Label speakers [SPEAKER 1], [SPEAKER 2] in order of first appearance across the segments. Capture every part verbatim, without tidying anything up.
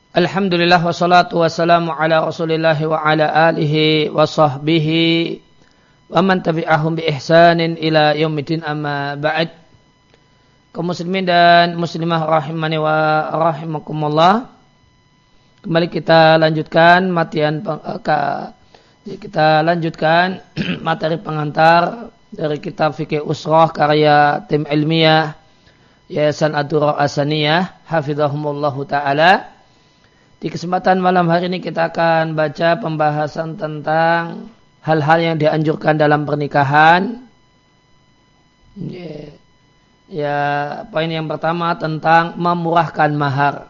[SPEAKER 1] Alhamdulillah wassalatu wassalamu ala rasulillahi wa ala alihi wa sahbihi wa man tabi'ahum bi ihsanin ila yaumiddin amma ba'd. Kaum muslimin dan muslimah rahimani wa rahimakumullah. Kembali kita lanjutkan matian kita lanjutkan materi pengantar dari kitab Fikih Usrah karya tim ilmiah Yayasan Ad-Durrah As-Saniyah hafizahumullahu taala. Di kesempatan malam hari ini kita akan baca pembahasan tentang hal-hal yang dianjurkan dalam pernikahan. Ya, ya, poin yang pertama tentang memurahkan mahar.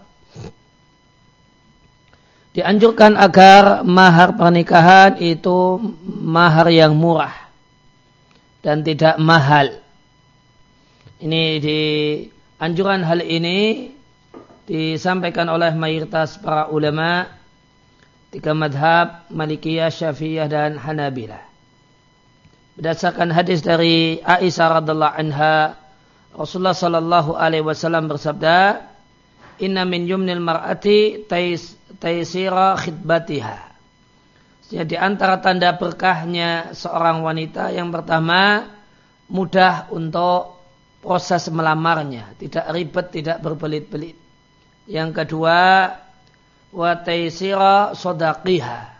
[SPEAKER 1] Dianjurkan agar mahar pernikahan itu mahar yang murah dan tidak mahal. Ini di anjuran hal ini disampaikan oleh mayoritas para ulama tiga madhab Malikiyah, Syafi'iyah dan Hanabilah. Berdasarkan hadis dari Aisyah radhiallahu anha, Rasulullah sallallahu alaihi wasallam bersabda, "Inna min yumnil mar'ati taysira khidbatiha." Jadi antara tanda berkahnya seorang wanita yang pertama mudah untuk proses melamarnya, tidak ribet, tidak berbelit-belit. Yang kedua, wa taysira shadaqiha,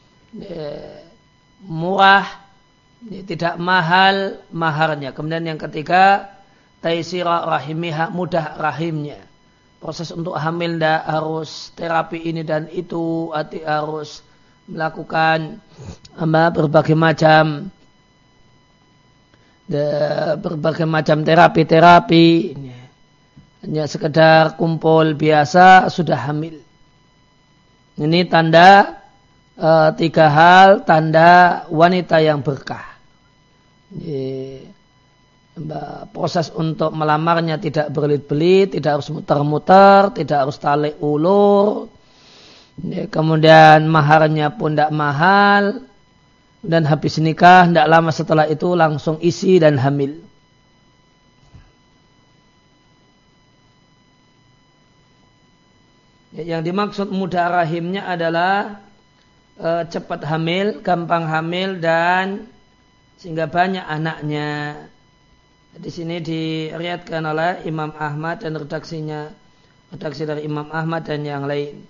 [SPEAKER 1] murah, tidak mahal maharnya. Kemudian yang ketiga, taysira rahimiha, mudah rahimnya. Proses untuk hamil tidak harus terapi ini dan itu, harus melakukan berbagai macam berbagai macam terapi-terapi. Hanya sekedar kumpul biasa sudah hamil. Ini tanda e, tiga hal tanda wanita yang berkah. Jadi, proses untuk melamarnya tidak berbelit-belit, tidak harus muter-muter, tidak harus tarik ulur. Jadi, kemudian maharnya pun tidak mahal. Dan habis nikah tidak lama setelah itu langsung isi dan hamil. Yang dimaksud mudah rahimnya adalah e, cepat hamil, gampang hamil dan sehingga banyak anaknya. Di sini diriwayatkan oleh Imam Ahmad dan redaksinya, redaksi dari Imam Ahmad dan yang lain.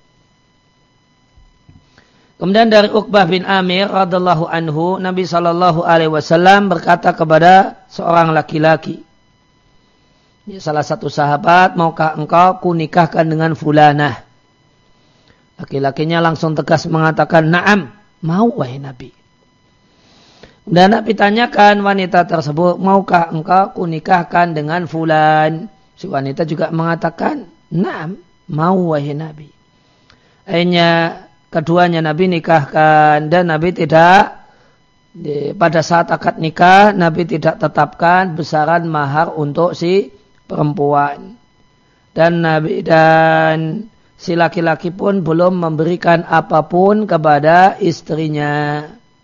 [SPEAKER 1] Kemudian dari Uqbah bin Amir radhiallahu anhu, Nabi sallallahu alaihi wasallam berkata kepada seorang laki-laki, salah satu sahabat, maukah engkau kunikahkan dengan fulanah? Laki-lakinya langsung tegas mengatakan, na'am, mau wahai Nabi. Dan Nabi tanyakan wanita tersebut, maukah engkau kunikahkan dengan fulan? Si wanita juga mengatakan, na'am, mau wahai Nabi. Akhirnya keduanya Nabi nikahkan dan Nabi tidak, pada saat akad nikah, Nabi tidak tetapkan besaran mahar untuk si perempuan. Dan Nabi dan si laki-laki pun belum memberikan apapun kepada istrinya.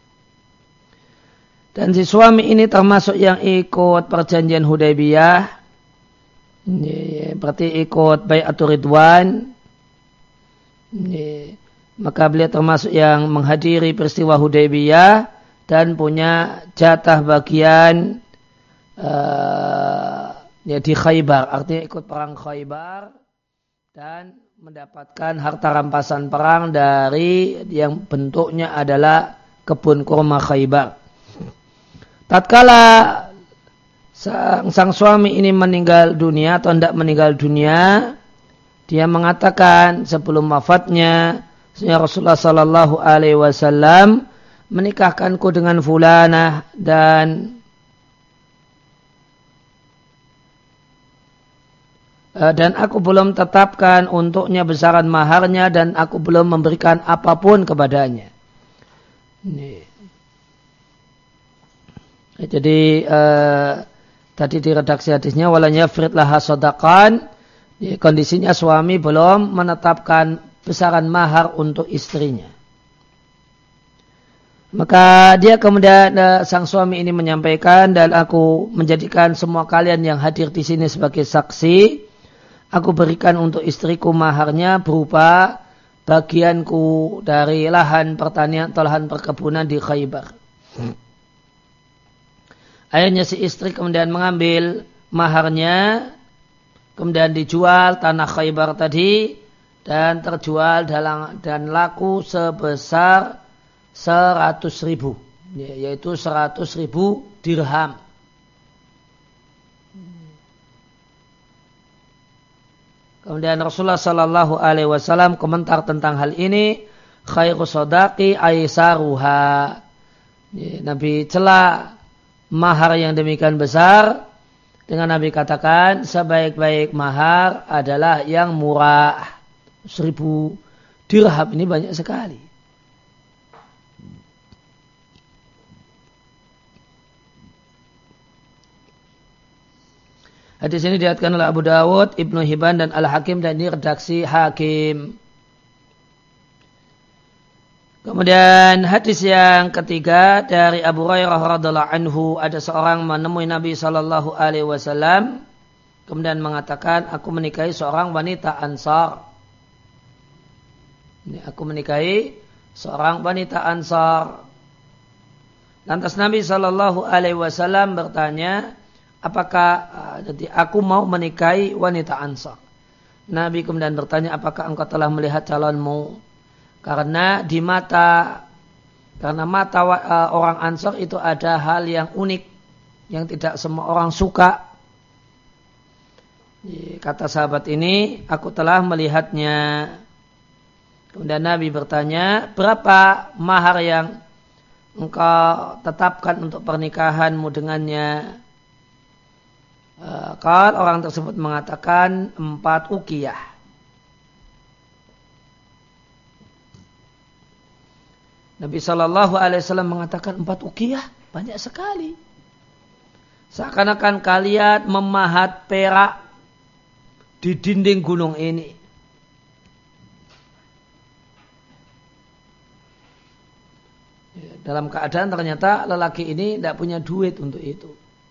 [SPEAKER 1] Dan si suami ini termasuk yang ikut perjanjian Hudaybiyah. Ini berarti ikut Bai'atul Ridwan. Ini, maka beliau termasuk yang menghadiri peristiwa Hudaybiyah dan punya jatah bagian uh, ya di Khaybar. Artinya ikut perang Khaybar dan mendapatkan harta rampasan perang dari yang bentuknya adalah kebun kurma Khaybar. Tatkala sang, sang suami ini meninggal dunia atau tidak meninggal dunia, dia mengatakan sebelum wafatnya, Rasulullah sallallahu alaihi wasallam menikahkanku dengan fulanah dan dan aku belum tetapkan untuknya besaran maharnya dan aku belum memberikan apapun kepadanya. Ini. Jadi eh, tadi di redaksi hadisnya walanya frid laha shadaqan, kondisinya suami belum menetapkan besaran mahar untuk istrinya. Maka dia kemudian eh, sang suami ini menyampaikan, dan aku menjadikan semua kalian yang hadir di sini sebagai saksi. Aku berikan untuk istriku maharnya berupa bagianku dari lahan pertanian atau lahan perkebunan di Khaybar. Hmm. Akhirnya si istri kemudian mengambil maharnya, kemudian dijual tanah Khaybar tadi dan terjual dalam, dan laku sebesar seratus ribu, yaitu seratus ribu dirham. Kemudian Rasulullah Sallallahu Alaihi Wasallam komentar tentang hal ini, khairu sodaqi aisaruha. Nabi cela mahar yang demikian besar dengan Nabi katakan sebaik-baik mahar adalah yang murah. Seribu dirham ini banyak sekali. Hadis ini diriwayatkan oleh Abu Dawud, Ibnu Hibban dan Al-Hakim dan ini redaksi Hakim. Kemudian hadis yang ketiga dari Abu Hurairah radhiallahu anhu, ada seorang menemui Nabi sallallahu alaihi wasallam kemudian mengatakan, aku menikahi seorang wanita Ansar. Ini aku menikahi seorang wanita Ansar. Lantas Nabi sallallahu alaihi wasallam bertanya, apakah jadi aku mau menikahi wanita Ansar. Nabi kemudian bertanya, apakah engkau telah melihat calonmu? Karena di mata karena mata uh, orang Ansar itu ada hal yang unik yang tidak semua orang suka. Kata sahabat ini, aku telah melihatnya. Kemudian Nabi bertanya, berapa mahar yang engkau tetapkan untuk pernikahanmu dengannya? Kalau orang tersebut mengatakan empat ukiyah. Nabi Shallallahu Alaihi Wasallam mengatakan empat ukiyah banyak sekali. Seakan-akan kalian memahat perak di dinding gunung ini. Dalam keadaan ternyata lelaki ini tidak punya duit untuk itu.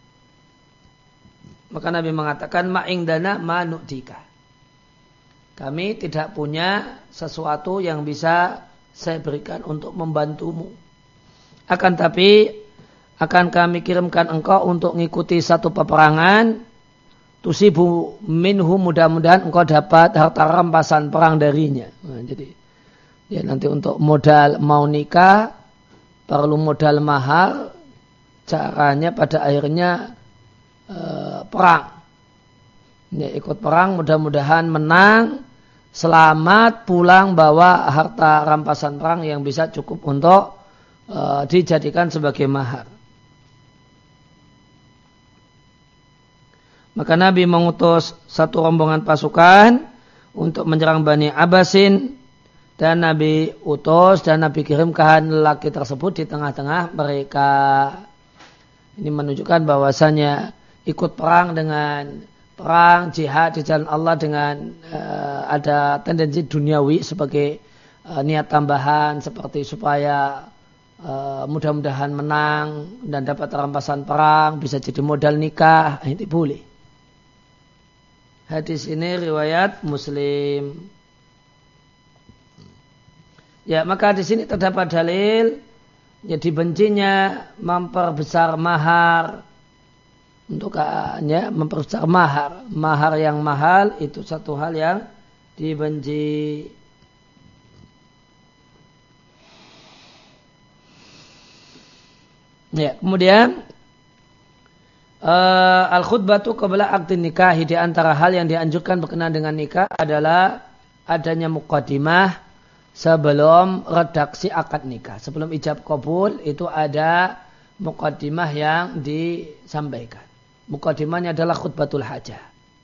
[SPEAKER 1] Maka Nabi mengatakan ma'indana ma nu'tika. Kami tidak punya sesuatu yang bisa saya berikan untuk membantumu. Akan tapi akan kami kirimkan engkau untuk mengikuti satu peperangan. Tusibu minhu, mudah-mudahan engkau dapat harta rampasan perang darinya. Nah, jadi ya nanti untuk modal mau nikah perlu modal mahar. Caranya pada akhirnya perang. Ya, ikut perang, mudah-mudahan menang, selamat, pulang bawa harta rampasan perang yang bisa cukup untuk uh, dijadikan sebagai mahar. Maka Nabi mengutus satu rombongan pasukan untuk menyerang Bani Abbasin, dan Nabi utus dan Nabi kirimkan lelaki tersebut di tengah-tengah mereka. Ini menunjukkan bahwasanya ikut perang dengan perang jihad di jalan Allah dengan uh, ada tendensi duniawi sebagai uh, niat tambahan seperti supaya uh, mudah-mudahan menang dan dapat rampasan perang, bisa jadi modal nikah, itu boleh. Hadis ini riwayat Muslim. Ya, maka di sini terdapat dalil ya dibencinya memperbesar mahar. Untuk ya, memperbesar mahar. Mahar yang mahal itu satu hal yang dibenci. Ya, kemudian uh, al-khutbatu qabla aqdin nikah, di antara hal yang dianjurkan berkenaan dengan nikah adalah adanya muqaddimah sebelum redaksi akad nikah. Sebelum ijab qabul itu ada muqaddimah yang disampaikan. Muqaddimahnya adalah khutbatul hajah.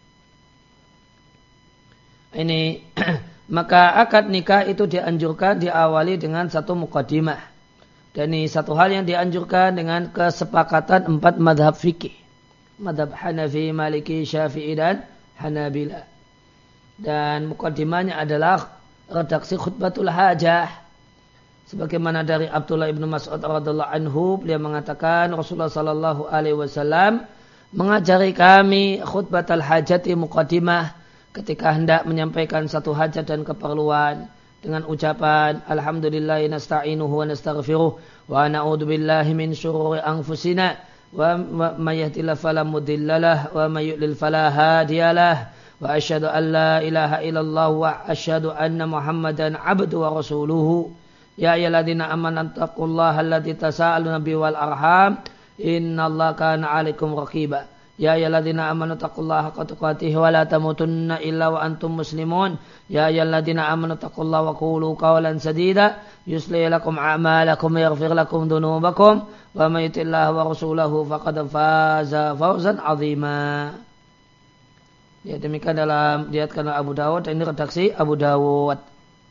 [SPEAKER 1] Ini maka akad nikah itu dianjurkan diawali dengan satu muqaddimah. Dan ini satu hal yang dianjurkan dengan kesepakatan empat madhab fikih. Madhab Hanafi, Maliki, Syafi'i dan Hanabila. Dan muqaddimahnya adalah redaksi khutbatul hajah. Sebagaimana dari Abdullah ibnu Mas'ud radhiallahu anhu, beliau mengatakan Rasulullah sallallahu alaihi wasallam mengajari kami khutbatul hajati muqaddimah ketika hendak menyampaikan satu hajat dan keperluan. dengan ucapan alhamdulillah nasta'inuhu wa nastaghfiruh wa na'udzu billahi min syururi anfusina wa may yahdihillahu fala mudhillalah wa may yudlil fala hadiyalah wa asyhadu an la ilaha illallah wa asyhadu anna muhammadan abduhu wa rasuluhu ya ayyuhalladzina amanu taqullaha alladzi tasaaluna bihi wal arham innallaha kana 'alaikum raqiba ya ayyuhalladzina amanu taqullaha haqqa tuqatih wa la tamutunna illa wa antum muslimun ya ayyuhalladzina amanu taqullaha wa qulu qawlan sadida yuslih lakum a'malakum wa yaghfir lakum dhunubakum wa may yuti'illaha wa rasulahu faqad faza fawzan 'azima. Ya, demikian dalam diriwayatkan Abu Dawud, ini redaksi Abu Dawud.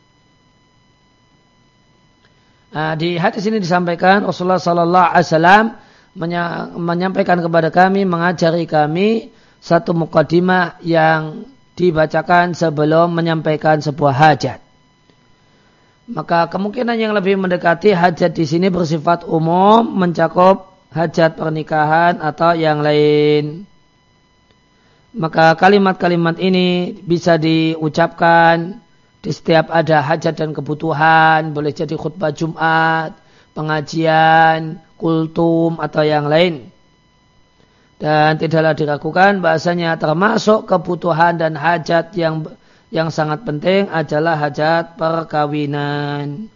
[SPEAKER 1] Nah, di hadis ini disampaikan Rasulullah sallallahu alaihi wasallam menyampaikan kepada kami, mengajari kami satu mukadimah yang dibacakan sebelum menyampaikan sebuah hajat. Maka kemungkinan yang lebih mendekati hajat di sini bersifat umum, mencakup hajat pernikahan atau yang lain. Maka kalimat-kalimat ini bisa diucapkan di setiap ada hajat dan kebutuhan, boleh jadi khutbah Jumat, pengajian, kultum atau yang lain. Dan tidaklah diragukan bahasanya termasuk kebutuhan dan hajat yang yang sangat penting adalah hajat perkawinan.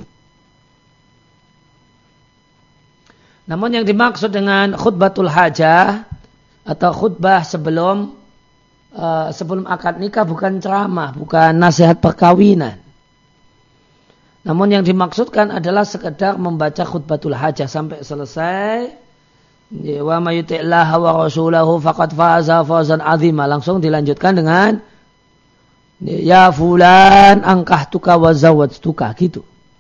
[SPEAKER 1] Namun yang dimaksud dengan khutbatul hajah atau khutbah sebelum uh, sebelum akad nikah bukan ceramah, bukan nasihat perkawinan. Namun yang dimaksudkan adalah sekedar membaca khutbatul hajah sampai selesai. Wa may yuti'illaha wa rasulahu faqad faza fawzan 'azima. Langsung dilanjutkan dengan ya fulan ankahtuka wa zawwajtuka gitu.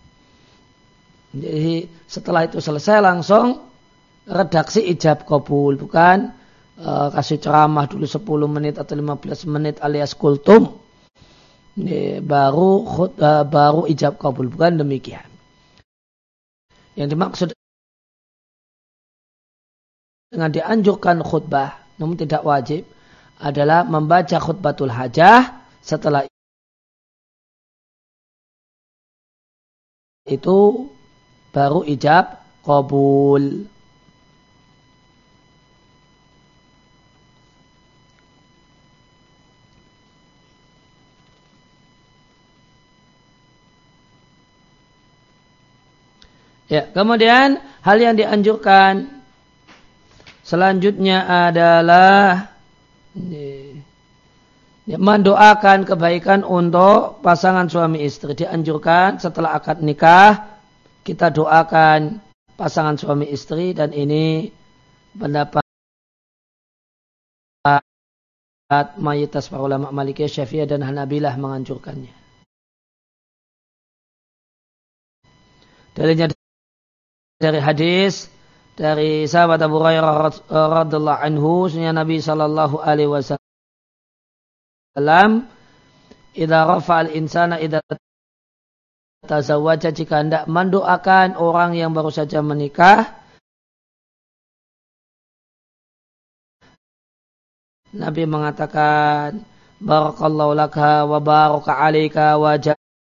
[SPEAKER 1] Jadi setelah itu selesai langsung redaksi ijab qabul, bukan uh, kasih ceramah dulu sepuluh menit atau lima belas menit alias kultum. Ini baru khut, uh, baru ijab kabul, bukan demikian. Yang dimaksud dengan dianjurkan khutbah, namun tidak wajib, adalah membaca khutbatul hajah. Setelah itu baru ijab kabul. Ya, kemudian hal yang dianjurkan selanjutnya adalah ya, mendoakan kebaikan untuk pasangan suami istri. Dianjurkan setelah akad nikah kita doakan pasangan suami istri, dan ini pendapat mayoritas para ulama Malikiyah, Syafi'iyah dan Hanabilah menganjurkannya. Dalilnya dari hadis dari sahabat Abu Hurairah radhiyallahu anhu, sunnah Nabi sallallahu alaihi wasallam, idza rafa'al insana idza tazawwaja, jika hendak mendoakan orang yang baru saja menikah, Nabi mengatakan barakallahu laka wa baraka alaika wa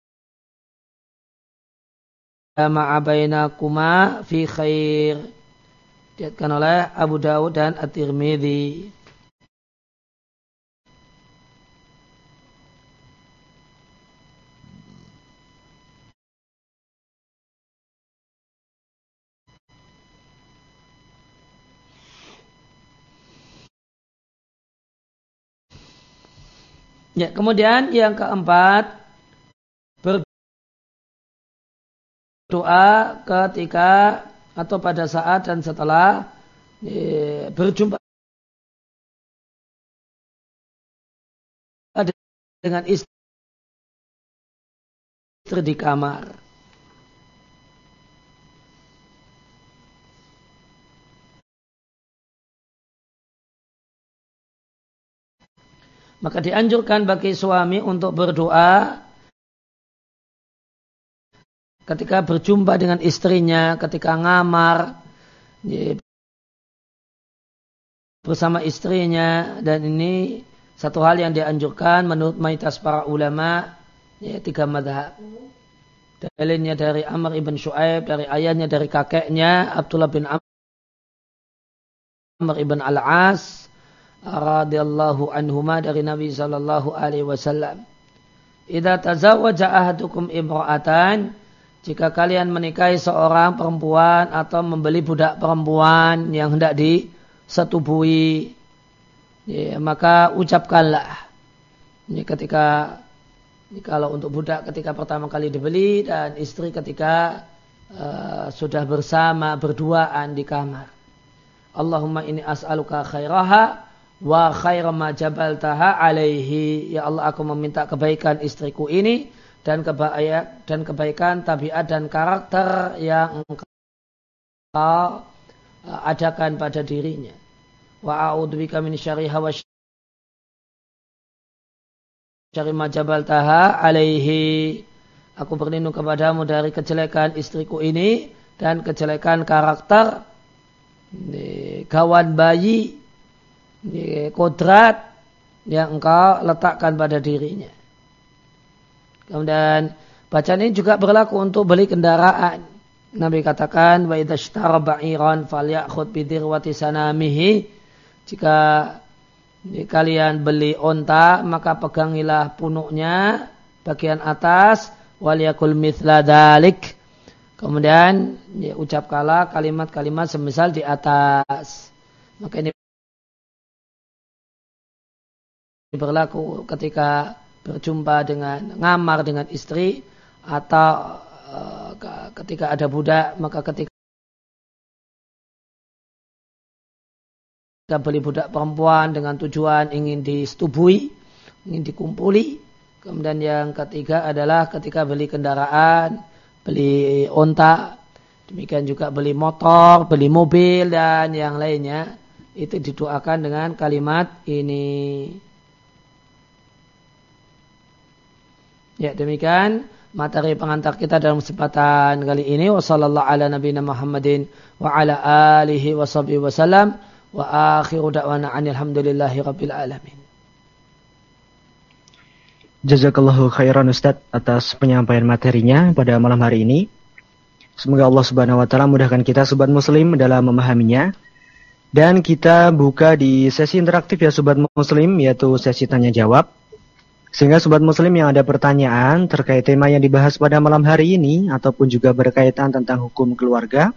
[SPEAKER 1] jama'a bainakuma fi khair. Diriwayatkan oleh Abu Dawud dan At-Tirmidzi. Ya, kemudian yang keempat, berdoa ketika atau pada saat dan setelah e, berjumpa dengan istri di kamar. Maka dianjurkan bagi suami untuk berdoa ketika berjumpa dengan istrinya, ketika ngamar bersama istrinya, dan ini satu hal yang dianjurkan menurut mayoritas para ulama Ya, tiga madhab. Dalilnya dari Amr ibn Shu'aib, dari ayahnya, dari kakeknya Abdullah bin Amr ibn Al-As radhiyallahu anhuma dari Nabi sallallahu alaihi wasallam. Idza tazawwaja ahadukum imra'atan, jika kalian menikahi seorang perempuan atau membeli budak perempuan yang hendak disetubui, ya, maka ucapkanlah. Ini ketika ini kalau untuk budak ketika pertama kali dibeli dan istri ketika uh, sudah bersama berduaan di kamar. Allahumma inni as'aluka khairaha wa khaira ma jabaltaha alaihi. Ya Allah, aku meminta kebaikan istriku ini dan kebaikan dan kebaikan tabiat dan karakter yang engkau adakan pada dirinya. Wa a'udzubika min syarriha wa syarri ma jabaltaha alaihi. Aku berlindung kepadamu dari kejelekan istriku ini dan kejelekan karakter, kawan bayi, kodrat yang engkau letakkan pada dirinya. Kemudian bacaan ini juga berlaku untuk beli kendaraan. Nabi katakan, wa idza ishtara ba'iran falyakhudh bi dirwati sanamihi. Jika kalian beli onta, maka pegangilah punuknya bagian atas, waliyakul mithla dzalik. Kemudian ya, ucapkanlah kalimat-kalimat semisal di atas. Maka ini berlaku ketika berjumpa dengan ngamar dengan istri atau uh, ketika ada budak, maka ketika beli budak perempuan dengan tujuan ingin disetubui, ingin dikumpuli. Kemudian yang ketiga adalah ketika beli kendaraan, beli onta, demikian juga beli motor, beli mobil dan yang lainnya, itu didoakan dengan kalimat ini. Ya, demikian materi pengantar kita dalam kesempatan kali ini. Wassallallahu ala nabiyina Muhammadin wa ala alihi wa sahbihi wasallam wa akhiru da'wana alhamdulillahi rabbil alamin.
[SPEAKER 2] Jazakallahu khairan Ustaz atas penyampaian materinya pada malam hari ini. Semoga Allah Subhanahu wa taala mudahkan kita sobat muslim dalam memahaminya. Dan kita buka di sesi interaktif ya sobat muslim, yaitu sesi tanya jawab. Sehingga sobat muslim yang ada pertanyaan terkait tema yang dibahas pada malam hari ini ataupun juga berkaitan tentang hukum keluarga,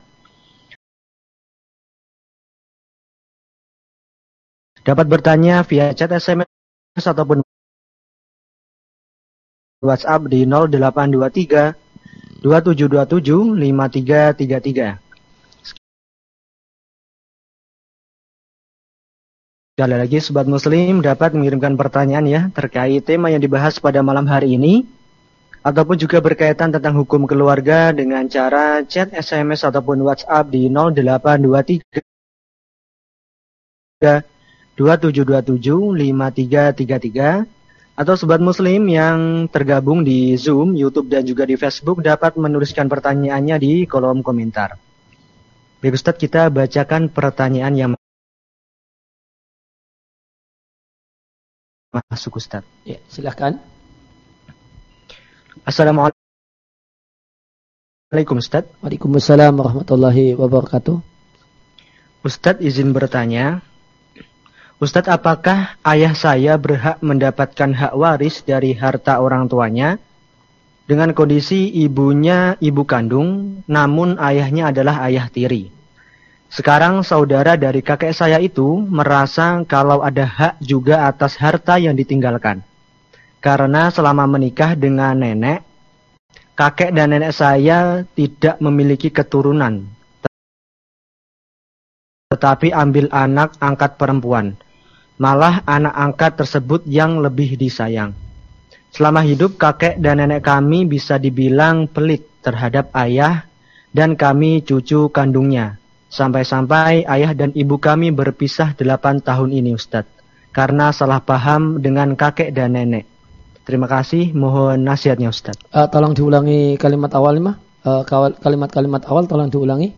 [SPEAKER 2] dapat bertanya via chat S M S ataupun WhatsApp di nol delapan dua tiga dua tujuh dua tujuh lima tiga tiga tiga. Sekali lagi sobat muslim dapat mengirimkan pertanyaan ya terkait tema yang dibahas pada malam hari ini ataupun juga berkaitan tentang hukum keluarga dengan cara chat S M S ataupun WhatsApp di nol delapan dua tiga dua tujuh dua tujuh lima tiga tiga tiga. Atau sobat muslim yang tergabung di Zoom, YouTube dan juga di Facebook dapat menuliskan pertanyaannya di kolom komentar. Baik Ustaz, kita bacakan pertanyaan yang masuk Ustaz.
[SPEAKER 1] Ya, silakan.
[SPEAKER 2] Assalamualaikum Ustaz.
[SPEAKER 1] Waalaikumsalam warahmatullahi wabarakatuh.
[SPEAKER 2] Ustaz izin bertanya, Ustaz, apakah ayah saya berhak mendapatkan hak waris dari harta orang tuanya dengan kondisi ibunya ibu kandung, namun ayahnya adalah ayah tiri? Sekarang saudara dari kakek saya itu merasa kalau ada hak juga atas harta yang ditinggalkan. Karena selama menikah dengan nenek, kakek dan nenek saya tidak memiliki keturunan, tetapi ambil anak angkat perempuan. Malah anak angkat tersebut yang lebih disayang. Selama hidup kakek dan nenek kami bisa dibilang pelit terhadap ayah dan kami cucu kandungnya. Sampai-sampai ayah dan ibu kami berpisah delapan tahun ini Ustadz. Karena salah paham dengan kakek dan nenek. Terima kasih, mohon nasihatnya Ustadz.
[SPEAKER 1] Uh, tolong diulangi kalimat awal Mah. Uh, kalimat-kalimat awal tolong diulangi.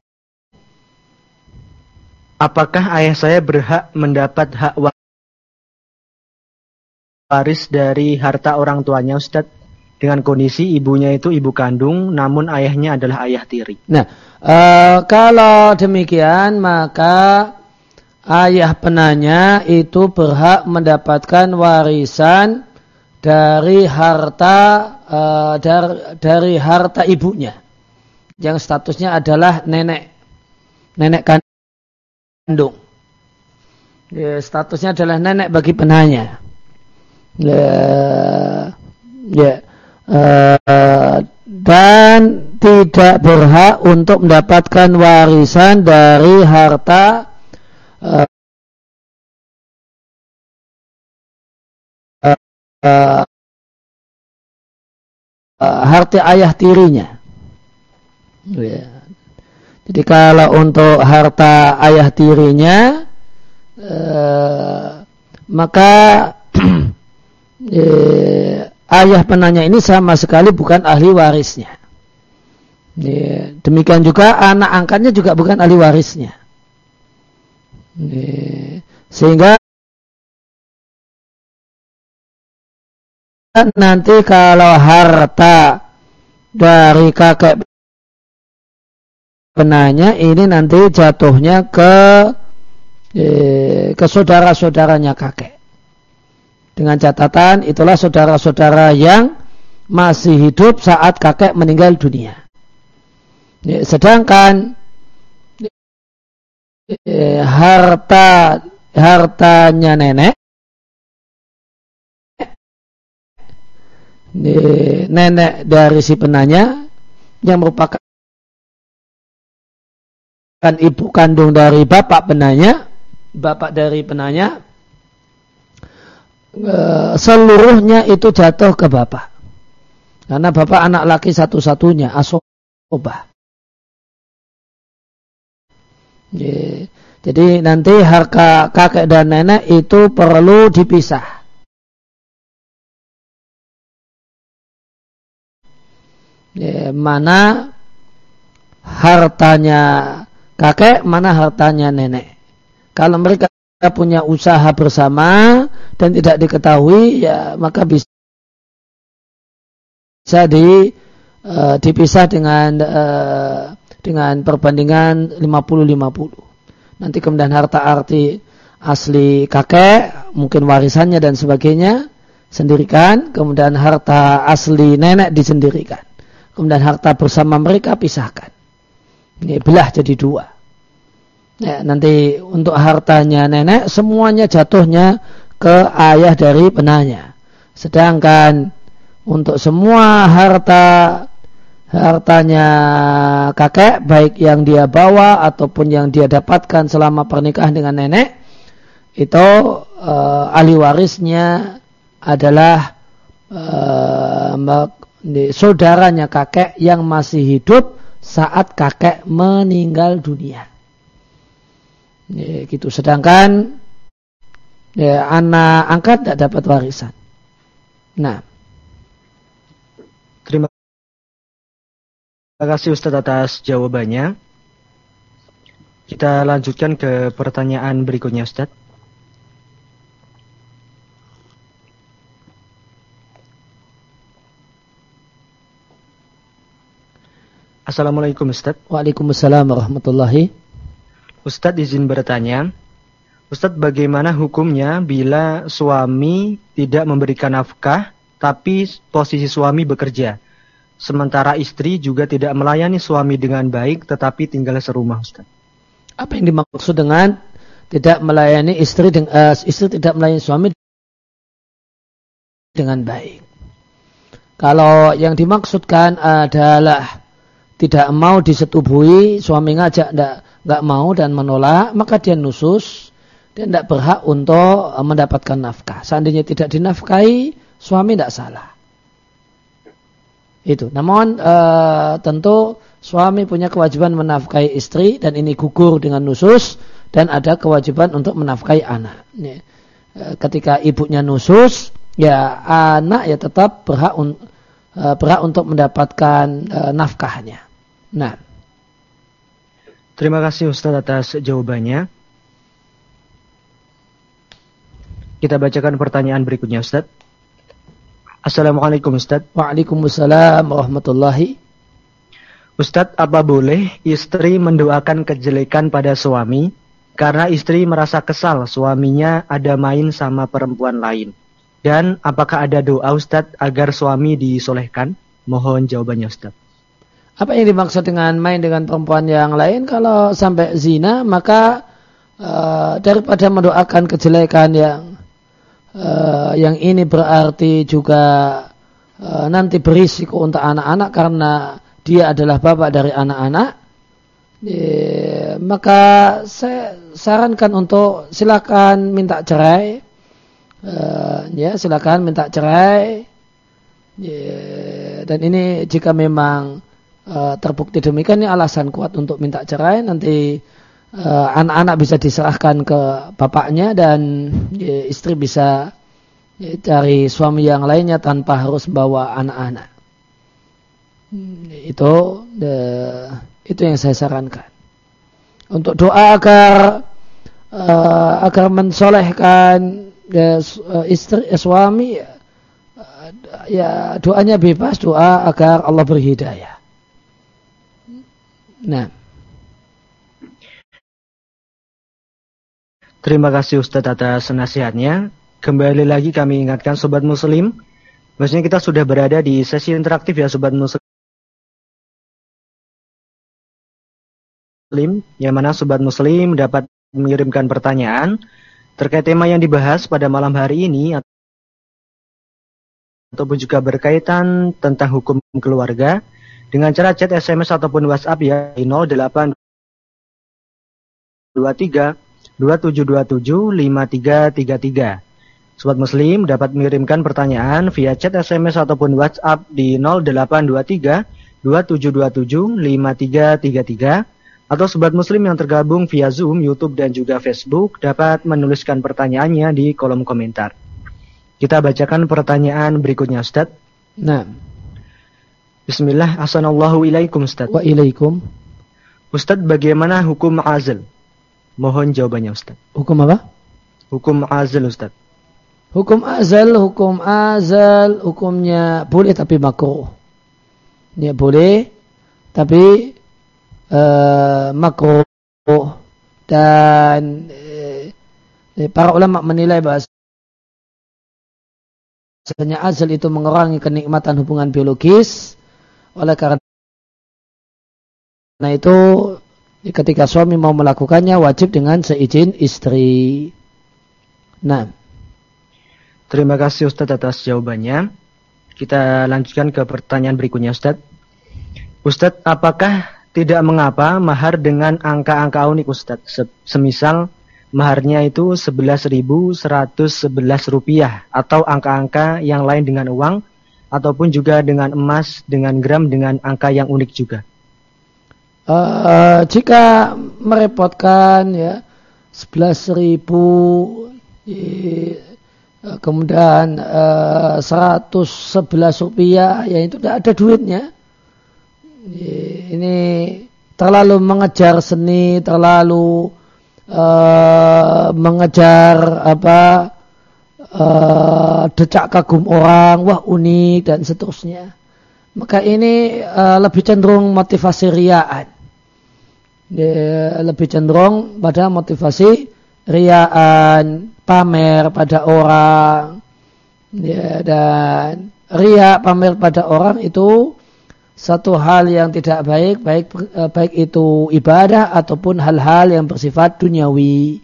[SPEAKER 2] Apakah ayah saya berhak mendapat hak waris dari harta orang tuanya Ustadz dengan kondisi ibunya itu ibu kandung, namun ayahnya adalah ayah tiri.
[SPEAKER 1] Nah, e, kalau demikian maka ayah penanya itu berhak mendapatkan warisan dari harta e, dari, dari harta ibunya yang statusnya adalah nenek nenek kandung. Ya, statusnya adalah nenek bagi penanya. Ya, ya. Uh, dan tidak berhak untuk mendapatkan warisan dari harta uh, uh, uh, harta ayah tirinya. Ya. Jadi kalau untuk harta ayah tirinya, uh, maka eh, ayah penanya ini sama sekali bukan ahli warisnya. Ya, demikian juga anak angkatnya juga bukan ahli warisnya. Ya, sehingga nanti kalau harta dari kakek penanya ini nanti jatuhnya ke eh, ke saudara-saudaranya kakek. Dengan catatan itulah saudara-saudara yang masih hidup saat kakek meninggal dunia. Ya, sedangkan ya, harta hartanya nenek, ya, nenek dari si penanya yang merupakan ibu kandung dari bapak penanya, bapak dari penanya, seluruhnya itu jatuh ke bapak. Karena bapak anak laki satu-satunya, asobah. Jadi nanti harta kakek dan nenek itu perlu dipisah. Mana hartanya kakek, mana hartanya nenek. Kalau mereka punya usaha bersama dan tidak diketahui, ya maka bisa bisa di uh, dipisah dengan uh, dengan perbandingan lima puluh lima puluh. Nanti kemudian harta arti asli kakek, mungkin warisannya dan sebagainya sendirikan, kemudian harta asli nenek disendirikan. Kemudian harta bersama mereka pisahkan. Ini belah jadi dua. Ya, nanti untuk hartanya nenek semuanya jatuhnya ke ayah dari penanya. Sedangkan untuk semua harta hartanya kakek, baik yang dia bawa ataupun yang dia dapatkan selama pernikahan dengan nenek, itu uh, ahli warisnya adalah uh, saudaranya kakek yang masih hidup saat kakek meninggal dunia. Ya, gitu. Sedangkan ya, anak angkat tidak dapat warisan. Nah,
[SPEAKER 2] terima kasih Ustaz atas jawabannya. Kita lanjutkan ke pertanyaan berikutnya, Ustaz. Assalamualaikum Ustaz.
[SPEAKER 1] Waalaikumsalam warahmatullahi.
[SPEAKER 2] Ustadz izin bertanya, Ustadz bagaimana hukumnya bila suami tidak memberikan nafkah, tapi posisi suami bekerja, sementara istri juga tidak melayani suami dengan baik, tetapi tinggal serumah, Ustadz?
[SPEAKER 1] Apa yang dimaksud dengan tidak melayani istri, uh, istri tidak melayani suami dengan baik? Kalau yang dimaksudkan adalah tidak mau disetubuhi, suami ngajak tidak nggak mau dan menolak, maka dia nusus, dia tidak berhak untuk mendapatkan nafkah. Seandainya tidak dinafkahi, suami tidak salah. Itu. Namun e, tentu suami punya kewajiban menafkahi istri dan ini gugur dengan nusus, dan ada kewajiban untuk menafkahi anak. E, ketika ibunya nusus, ya anak ya tetap berhak, un, e, berhak untuk mendapatkan e, nafkahnya. Nah.
[SPEAKER 2] Terima kasih Ustaz atas jawabannya. Kita bacakan pertanyaan berikutnya, Ustaz. Assalamualaikum Ustaz.
[SPEAKER 1] Waalaikumsalam warahmatullahi.
[SPEAKER 2] Ustaz, apa boleh istri mendoakan kejelekan pada suami karena istri merasa kesal suaminya ada main sama perempuan lain? Dan apakah ada doa Ustaz agar suami disolehkan? Mohon jawabannya Ustaz.
[SPEAKER 1] Apa yang dimaksud dengan main dengan perempuan yang lain? Kalau sampai zina, maka uh, daripada mendoakan kejelekan yang Uh, yang ini berarti juga uh, nanti berisiko untuk anak-anak karena dia adalah bapak dari anak-anak, e, maka saya sarankan untuk silakan minta cerai, uh, ya silakan minta cerai, yeah. Dan ini jika memang uh, terbukti demikian, ini alasan kuat untuk minta cerai, nanti Uh, anak-anak bisa diserahkan ke bapaknya dan ya, istri bisa ya, cari suami yang lainnya tanpa harus bawa anak-anak. Hmm, itu the, itu yang saya sarankan. Untuk doa agar uh, agar mensolehkan ya, istri ya, suami ya, ya doanya bebas, doa agar Allah beri hidayah. Nah.
[SPEAKER 2] Terima kasih Ustadz atas nasihatnya. Kembali lagi kami ingatkan Sobat Muslim, maksudnya kita sudah berada di sesi interaktif ya Sobat Muslim, yang mana Sobat Muslim dapat mengirimkan pertanyaan terkait tema yang dibahas pada malam hari ini, ataupun juga berkaitan tentang hukum keluarga, dengan cara chat, S M S, ataupun WhatsApp ya di nol delapan dua tiga dua tujuh dua tujuh lima tiga tiga tiga. Sobat Muslim dapat mengirimkan pertanyaan via chat, S M S, ataupun WhatsApp di nol delapan dua tiga dua tujuh dua tujuh lima tiga tiga tiga. Atau Sobat Muslim yang tergabung via Zoom, YouTube, dan juga Facebook dapat menuliskan pertanyaannya di kolom komentar. Kita bacakan pertanyaan berikutnya Ustaz.
[SPEAKER 1] Nah.
[SPEAKER 2] Bismillah, assalamualaikum ilaikum Ustaz.
[SPEAKER 1] Wa ilaikum.
[SPEAKER 2] Ustaz, bagaimana hukum azl? Mohon jawabannya Ustaz.
[SPEAKER 1] Hukum apa?
[SPEAKER 2] Hukum azl Ustaz.
[SPEAKER 1] Hukum azal, hukum azal, hukumnya boleh tapi makruh. Ya boleh, tapi uh, makruh. Dan uh, para ulama menilai bahasanya azal itu mengurangi kenikmatan hubungan biologis. Oleh karena itu, ketika suami mau melakukannya wajib dengan seizin istri. Nah.
[SPEAKER 2] Terima kasih Ustaz atas jawabannya. Kita lanjutkan ke pertanyaan berikutnya Ustaz. Ustaz, apakah tidak mengapa mahar dengan angka-angka unik Ustaz? Semisal maharnya itu sebelas ribu seratus sebelas rupiah atau angka-angka yang lain dengan uang ataupun juga dengan emas, dengan gram, dengan angka yang unik juga.
[SPEAKER 1] Uh, jika merepotkan ya sebelas ribu ya, kemudian uh, seratus sebelas rupiah ya itu tidak ada duitnya ya, ini terlalu mengejar seni, terlalu uh, mengejar apa uh, decak kagum orang, wah unik dan seterusnya, maka ini uh, lebih cenderung motivasi riyaan. Ya, lebih cenderung pada motivasi riyaan, pamer pada orang, ya, dan riya pamer pada orang itu satu hal yang tidak baik, baik baik itu ibadah ataupun hal-hal yang bersifat duniawi.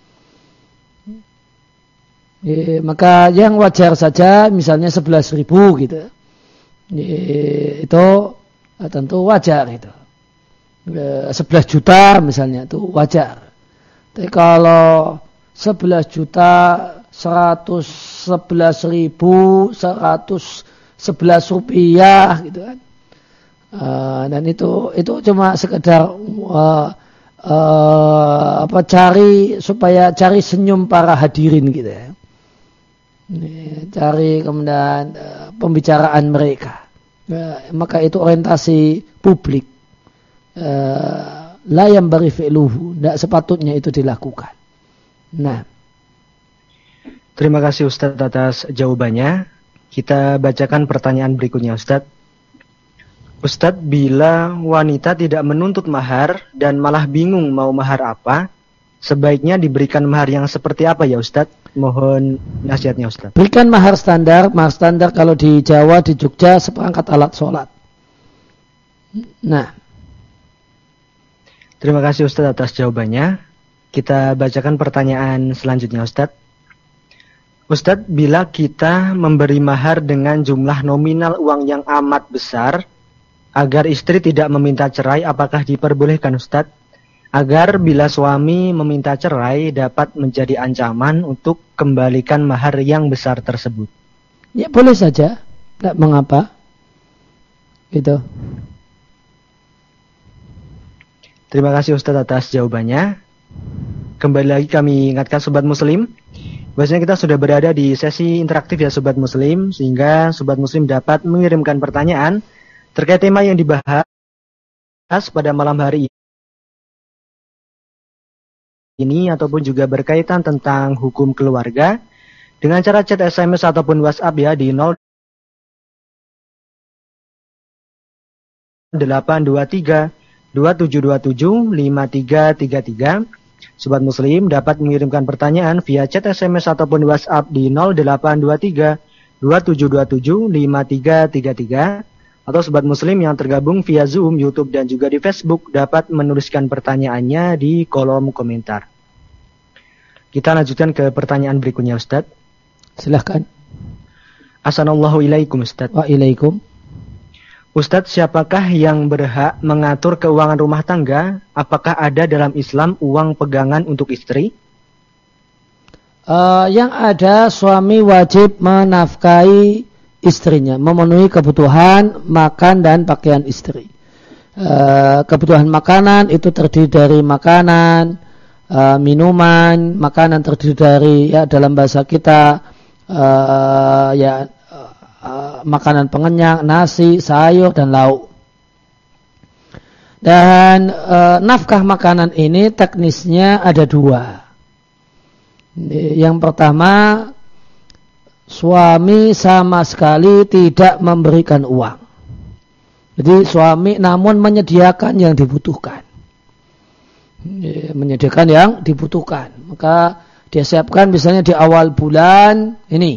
[SPEAKER 1] Ya, maka yang wajar saja, misalnya sebelas ribu gitu, ya, itu tentu wajar itu. sebelas juta misalnya itu wajar. Tapi kalau sebelas juta seratus sebelas ribu seratus sebelas rupiah gitu kan, uh, dan itu itu cuma sekedar uh, uh, apa cari supaya cari senyum para hadirin gitu ya, cari kemudian uh, pembicaraan mereka, uh, maka itu orientasi publik. Uh, la yang bari fi'luhu, tidak sepatutnya itu dilakukan. Nah,
[SPEAKER 2] terima kasih Ustaz atas jawabannya. Kita bacakan pertanyaan berikutnya, Ustadz. Ustadz, bila wanita tidak menuntut mahar dan malah bingung mau mahar apa, sebaiknya diberikan mahar yang seperti apa ya Ustadz? Mohon nasihatnya Ustadz.
[SPEAKER 1] Berikan mahar standar. Mahar standar kalau di Jawa, di Jogja, seperangkat alat sholat. Nah.
[SPEAKER 2] Terima kasih Ustadz atas jawabannya. Kita bacakan pertanyaan selanjutnya Ustadz. Ustadz, bila kita memberi mahar dengan jumlah nominal uang yang amat besar, agar istri tidak meminta cerai, apakah diperbolehkan Ustadz? Agar bila suami meminta cerai dapat menjadi ancaman untuk kembalikan mahar yang besar tersebut.
[SPEAKER 1] Ya boleh saja, tidak mengapa. Gitu.
[SPEAKER 2] Terima kasih Ustadz atas jawabannya. Kembali lagi kami ingatkan Sobat Muslim, bahwasanya kita sudah berada di sesi interaktif ya Sobat Muslim, sehingga Sobat Muslim dapat mengirimkan pertanyaan terkait tema yang dibahas pada malam hari ini ataupun juga berkaitan tentang hukum keluarga dengan cara chat, S M S ataupun WhatsApp ya di nol delapan dua tiga dua tujuh dua tujuh lima tiga tiga tiga. Sobat Muslim dapat mengirimkan pertanyaan via chat, S M S ataupun WhatsApp di nol delapan dua tiga dua tujuh dua tujuh lima tiga tiga tiga. Atau Sobat Muslim yang tergabung via Zoom, YouTube, dan juga di Facebook dapat menuliskan pertanyaannya di kolom komentar. Kita lanjutkan ke pertanyaan berikutnya Ustadz.
[SPEAKER 1] Silahkan.
[SPEAKER 2] Assalamualaikum ilaikum Ustadz.
[SPEAKER 1] Waalaikum.
[SPEAKER 2] Ustadz, siapakah yang berhak mengatur keuangan rumah tangga? Apakah ada dalam Islam uang pegangan untuk istri?
[SPEAKER 1] Uh, yang ada suami wajib menafkahi istrinya, memenuhi kebutuhan makan dan pakaian istri. Uh, kebutuhan makanan itu terdiri dari makanan, uh, minuman, makanan terdiri dari ya dalam bahasa kita uh, ya uh, makanan pengenyang, nasi, sayur dan lauk. Dan uh, nafkah makanan ini teknisnya ada dua. Yang pertama, suami sama sekali tidak memberikan uang. Jadi suami namun menyediakan yang dibutuhkan. Menyediakan yang dibutuhkan. Maka dia siapkan misalnya di awal bulan ini.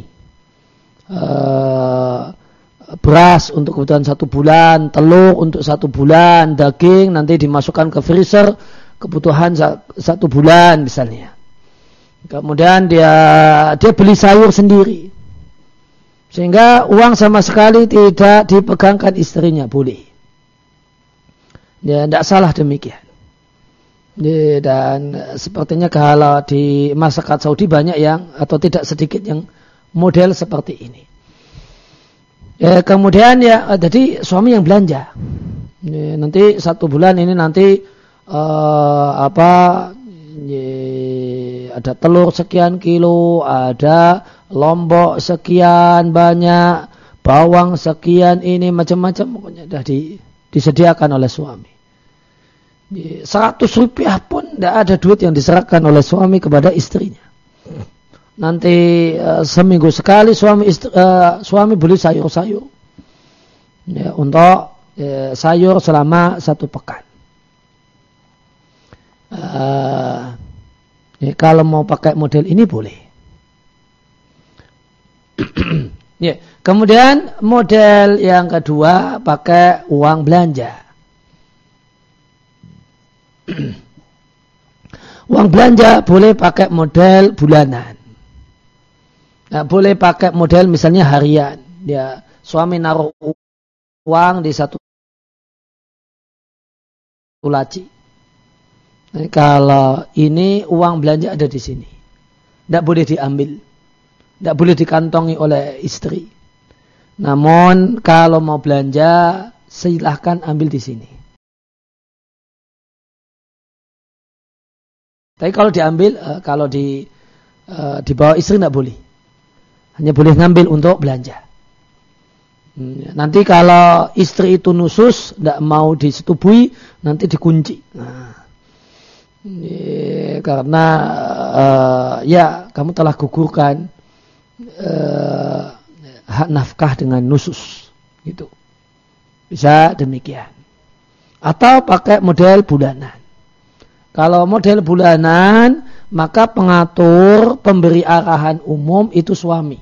[SPEAKER 1] Uh, beras untuk kebutuhan satu bulan, telur untuk satu bulan, daging nanti dimasukkan ke freezer kebutuhan satu bulan misalnya. Kemudian dia dia beli sayur sendiri. Sehingga uang sama sekali tidak dipegangkan istrinya, boleh. Ya, tidak salah demikian. Ya, dan sepertinya kalau di masyarakat Saudi banyak yang, atau tidak sedikit yang model seperti ini. Ya, kemudian ya, jadi suami yang belanja. Ya, nanti satu bulan ini nanti uh, apa? Ya, ada telur sekian kilo, ada lombok sekian banyak, bawang sekian ini, macam-macam pokoknya sudah di, disediakan oleh suami. Seratus rupiah pun tidak ada duit yang diserahkan oleh suami kepada istrinya. Nanti uh, seminggu sekali suami istri, uh, suami beli sayur-sayur ya, untuk uh, sayur selama satu pekan. Uh, ya, kalau mau pakai model ini boleh. Ya, kemudian model yang kedua pakai uang belanja. Uang belanja boleh pakai model bulanan. Nah, boleh pakai model misalnya harian. Ya, suami naruh uang di satu laci. Nah, kalau ini uang belanja ada di sini, tidak boleh diambil. Tidak boleh dikantongi oleh istri. Namun kalau mau belanja silahkan ambil di sini. Tapi kalau diambil, kalau di di bawah istri tidak boleh. Hanya boleh ngambil untuk belanja. Nanti kalau istri itu nusus, tidak mau disetubui, nanti dikunci. Nah, karena uh, ya kamu telah gugurkan Uh, hak nafkah dengan nusus. Gitu. Bisa demikian. Atau pakai model bulanan. Kalau model bulanan, maka pengatur pemberi arahan umum itu suami.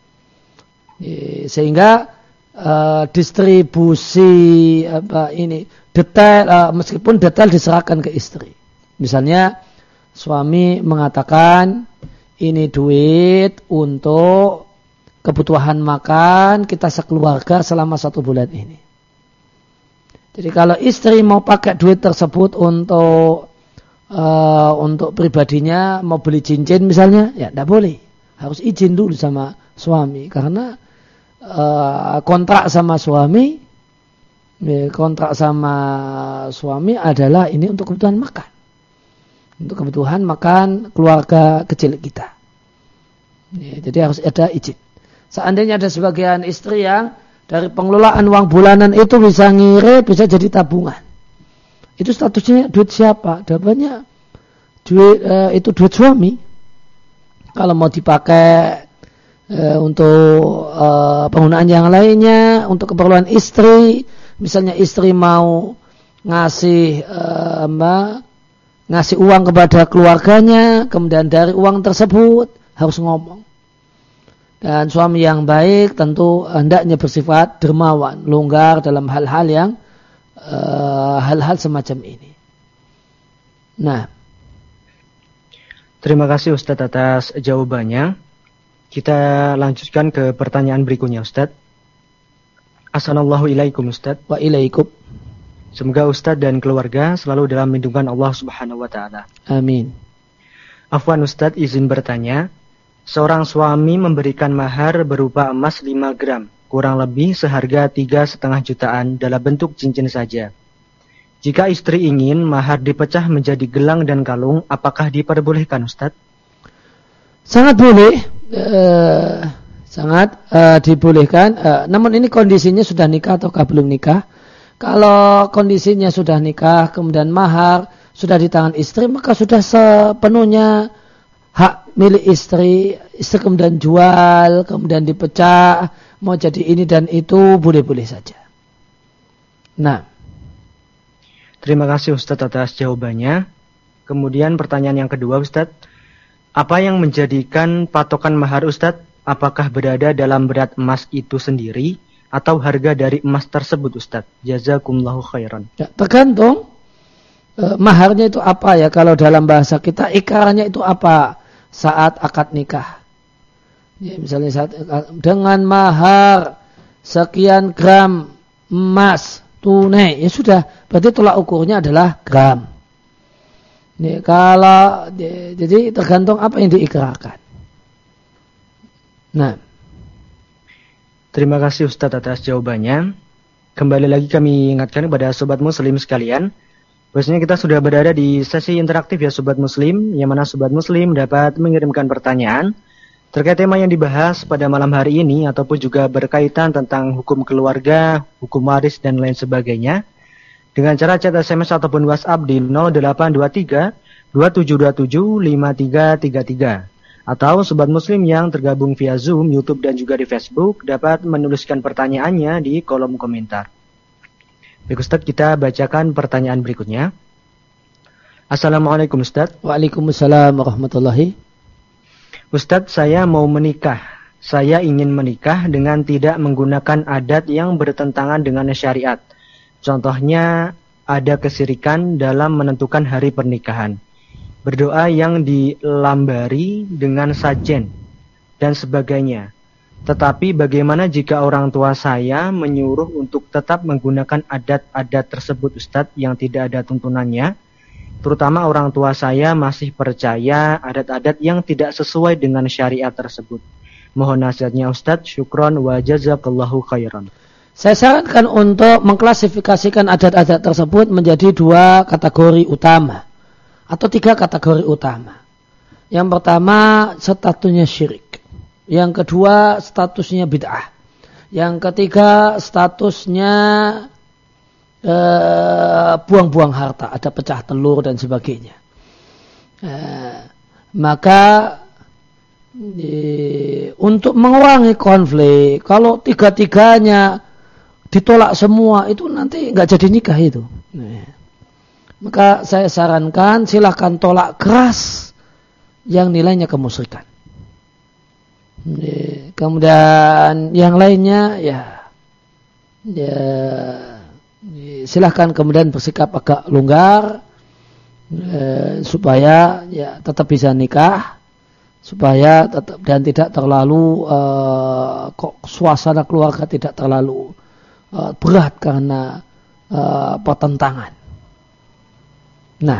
[SPEAKER 1] Sehingga uh, distribusi apa ini detail uh, meskipun detail diserahkan ke istri. Misalnya suami mengatakan ini duit untuk kebutuhan makan kita sekeluarga selama satu bulan ini. Jadi kalau istri mau pakai duit tersebut untuk uh, untuk pribadinya, mau beli cincin misalnya, ya tidak boleh. Harus izin dulu sama suami karena uh, kontrak sama suami, ya, kontrak sama suami adalah ini untuk kebutuhan makan, untuk kebutuhan makan keluarga kecil kita. Ya, jadi harus ada izin. Seandainya ada sebagian istri yang dari pengelolaan uang bulanan itu bisa ngirit, bisa jadi tabungan. Itu statusnya duit siapa? Dapatnya duit uh, itu duit suami. Kalau mau dipakai uh, untuk uh, penggunaan yang lainnya, untuk keperluan istri, misalnya istri mau ngasih uh, mbak, ngasih uang kepada keluarganya, kemudian dari uang tersebut harus ngomong. Dan suami yang baik tentu hendaknya bersifat dermawan, longgar dalam hal-hal yang uh, hal-hal semacam ini. Nah,
[SPEAKER 2] terima kasih Ustadz atas jawabannya. Kita lanjutkan ke pertanyaan berikutnya Ustadz. Assalamualaikum Ustadz.
[SPEAKER 1] Waalaikumsalam.
[SPEAKER 2] Semoga Ustadz dan keluarga selalu dalam lindungan Allah Subhanahu wa taala.
[SPEAKER 1] Amin.
[SPEAKER 2] Afwan Ustadz, izin bertanya. Seorang suami memberikan mahar berupa emas lima gram, kurang lebih seharga tiga setengah jutaan dalam bentuk cincin saja. Jika istri ingin mahar dipecah menjadi gelang dan kalung, apakah diperbolehkan Ustaz?
[SPEAKER 1] Sangat boleh, eh, sangat eh, dibolehkan. Eh, namun ini kondisinya sudah nikah ataukah belum nikah? Kalau kondisinya sudah nikah, kemudian mahar sudah di tangan istri, maka sudah sepenuhnya hak milik istri, istri kemudian jual, kemudian dipecah, mau jadi ini dan itu, boleh-boleh saja. Nah.
[SPEAKER 2] Terima kasih Ustadz atas jawabannya. Kemudian pertanyaan yang kedua Ustadz. Apa yang menjadikan patokan mahar Ustadz? Apakah berada dalam berat emas itu sendiri atau harga dari emas tersebut Ustadz? Jazakumullahu khairan.
[SPEAKER 1] Ya, tergantung eh, maharnya itu apa ya. Kalau dalam bahasa kita ikrarnya itu apa? Saat akad nikah, ya, misalnya saat dengan mahar sekian gram emas tunai, ya sudah, berarti tolak ukurnya adalah gram. Ya, kalau ya, jadi tergantung apa yang diikrarkan. Nah,
[SPEAKER 2] terima kasih Ustadz atas jawabannya. Kembali lagi kami ingatkan kepada sobat muslim sekalian. Biasanya kita sudah berada di sesi interaktif ya Sobat Muslim, yang mana Sobat Muslim dapat mengirimkan pertanyaan terkait tema yang dibahas pada malam hari ini ataupun juga berkaitan tentang hukum keluarga, hukum waris dan lain sebagainya dengan cara chat S M S ataupun WhatsApp di nol delapan dua tiga dua tujuh dua tujuh lima tiga tiga tiga atau Sobat Muslim yang tergabung via Zoom, YouTube dan juga di Facebook dapat menuliskan pertanyaannya di kolom komentar. Baik Ustaz, kita bacakan pertanyaan berikutnya. Assalamualaikum Ustaz.
[SPEAKER 1] Waalaikumsalam warahmatullahi.
[SPEAKER 2] Ustaz, saya mau menikah. Saya ingin menikah dengan tidak menggunakan adat yang bertentangan dengan syariat. Contohnya ada kesirikan dalam menentukan hari pernikahan. Berdoa yang dilambari dengan sajen dan sebagainya. Tetapi bagaimana jika orang tua saya menyuruh untuk tetap menggunakan adat-adat tersebut Ustadz yang tidak ada tuntunannya? Terutama orang tua saya masih percaya adat-adat yang tidak sesuai dengan syariat tersebut. Mohon nasihatnya Ustadz, syukron wa jazakallahu khairan.
[SPEAKER 1] Saya sarankan untuk mengklasifikasikan adat-adat tersebut menjadi dua kategori utama. Atau tiga kategori utama. Yang pertama statusnya syirik. Yang kedua statusnya bid'ah. Yang ketiga statusnya eh, buang-buang harta, ada pecah telur dan sebagainya. Eh, maka untuk mengurangi konflik. Kalau tiga-tiganya ditolak semua, itu nanti nggak jadi nikah itu. Maka saya sarankan silahkan tolak keras yang nilainya kemusyrikan. Kemudian yang lainnya ya, ya silahkan kemudian bersikap agak longgar eh, supaya ya tetap bisa nikah, supaya tetap dan tidak terlalu eh, kok suasana keluarga tidak terlalu eh, berat karena eh, pertentangan. Nah,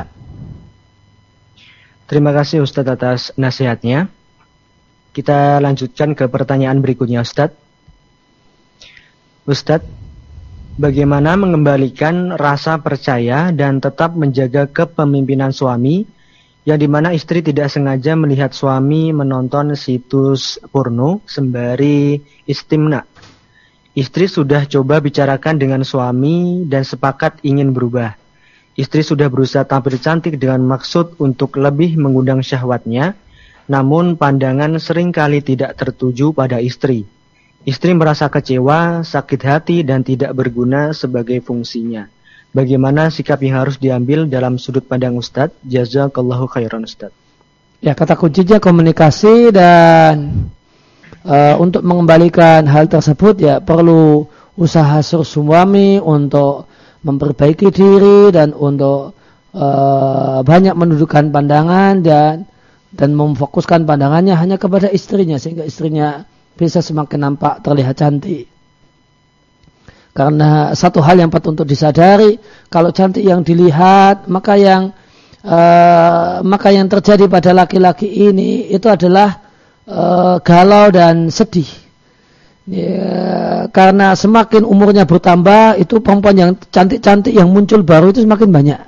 [SPEAKER 2] terima kasih Ustadz atas nasihatnya. Kita lanjutkan ke pertanyaan berikutnya, Ustadz. Ustadz, bagaimana mengembalikan rasa percaya dan tetap menjaga kepemimpinan suami yang dimana istri tidak sengaja melihat suami menonton situs porno sembari istimna? Istri sudah coba bicarakan dengan suami dan sepakat ingin berubah. Istri sudah berusaha tampil cantik dengan maksud untuk lebih mengundang syahwatnya, namun pandangan seringkali tidak tertuju pada istri. Istri merasa kecewa, sakit hati, dan tidak berguna sebagai fungsinya. Bagaimana sikap yang harus diambil dalam sudut pandang Ustadz? Jazakallahu khairan, Ustadz.
[SPEAKER 1] Ya, kata kuncinya komunikasi, dan uh, untuk mengembalikan hal tersebut ya perlu usaha suami untuk memperbaiki diri dan untuk uh, banyak menundukkan pandangan dan dan memfokuskan pandangannya hanya kepada istrinya sehingga istrinya bisa semakin nampak terlihat cantik. Karena satu hal yang patut untuk disadari, kalau cantik yang dilihat, maka yang uh, maka yang terjadi pada laki-laki ini itu adalah uh, galau dan sedih. Ya, karena semakin umurnya bertambah, itu perempuan yang cantik-cantik yang muncul baru itu semakin banyak.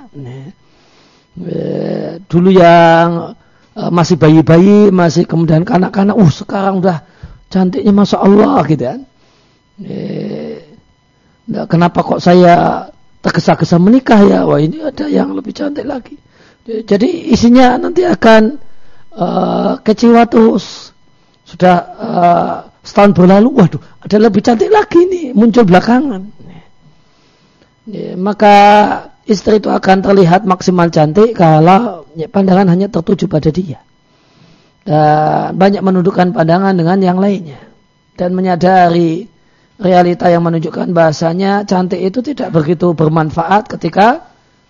[SPEAKER 1] Ya, dulu yang masih bayi-bayi, masih kemudian kanak-kanak, uh sekarang udah cantiknya Masya Allah gitu kan. Eh, kenapa kok saya tergesa-gesa menikah ya? Wah, ini ada yang lebih cantik lagi. Jadi isinya nanti akan uh, kecewa terus. Sudah uh, setahun berlalu, waduh ada lebih cantik lagi nih muncul belakangan. Eh, maka istri itu akan terlihat maksimal cantik kalau ya, pandangan hanya tertuju pada dia. Dan banyak menundukkan pandangan dengan yang lainnya. Dan menyadari realita yang menunjukkan bahasanya cantik itu tidak begitu bermanfaat ketika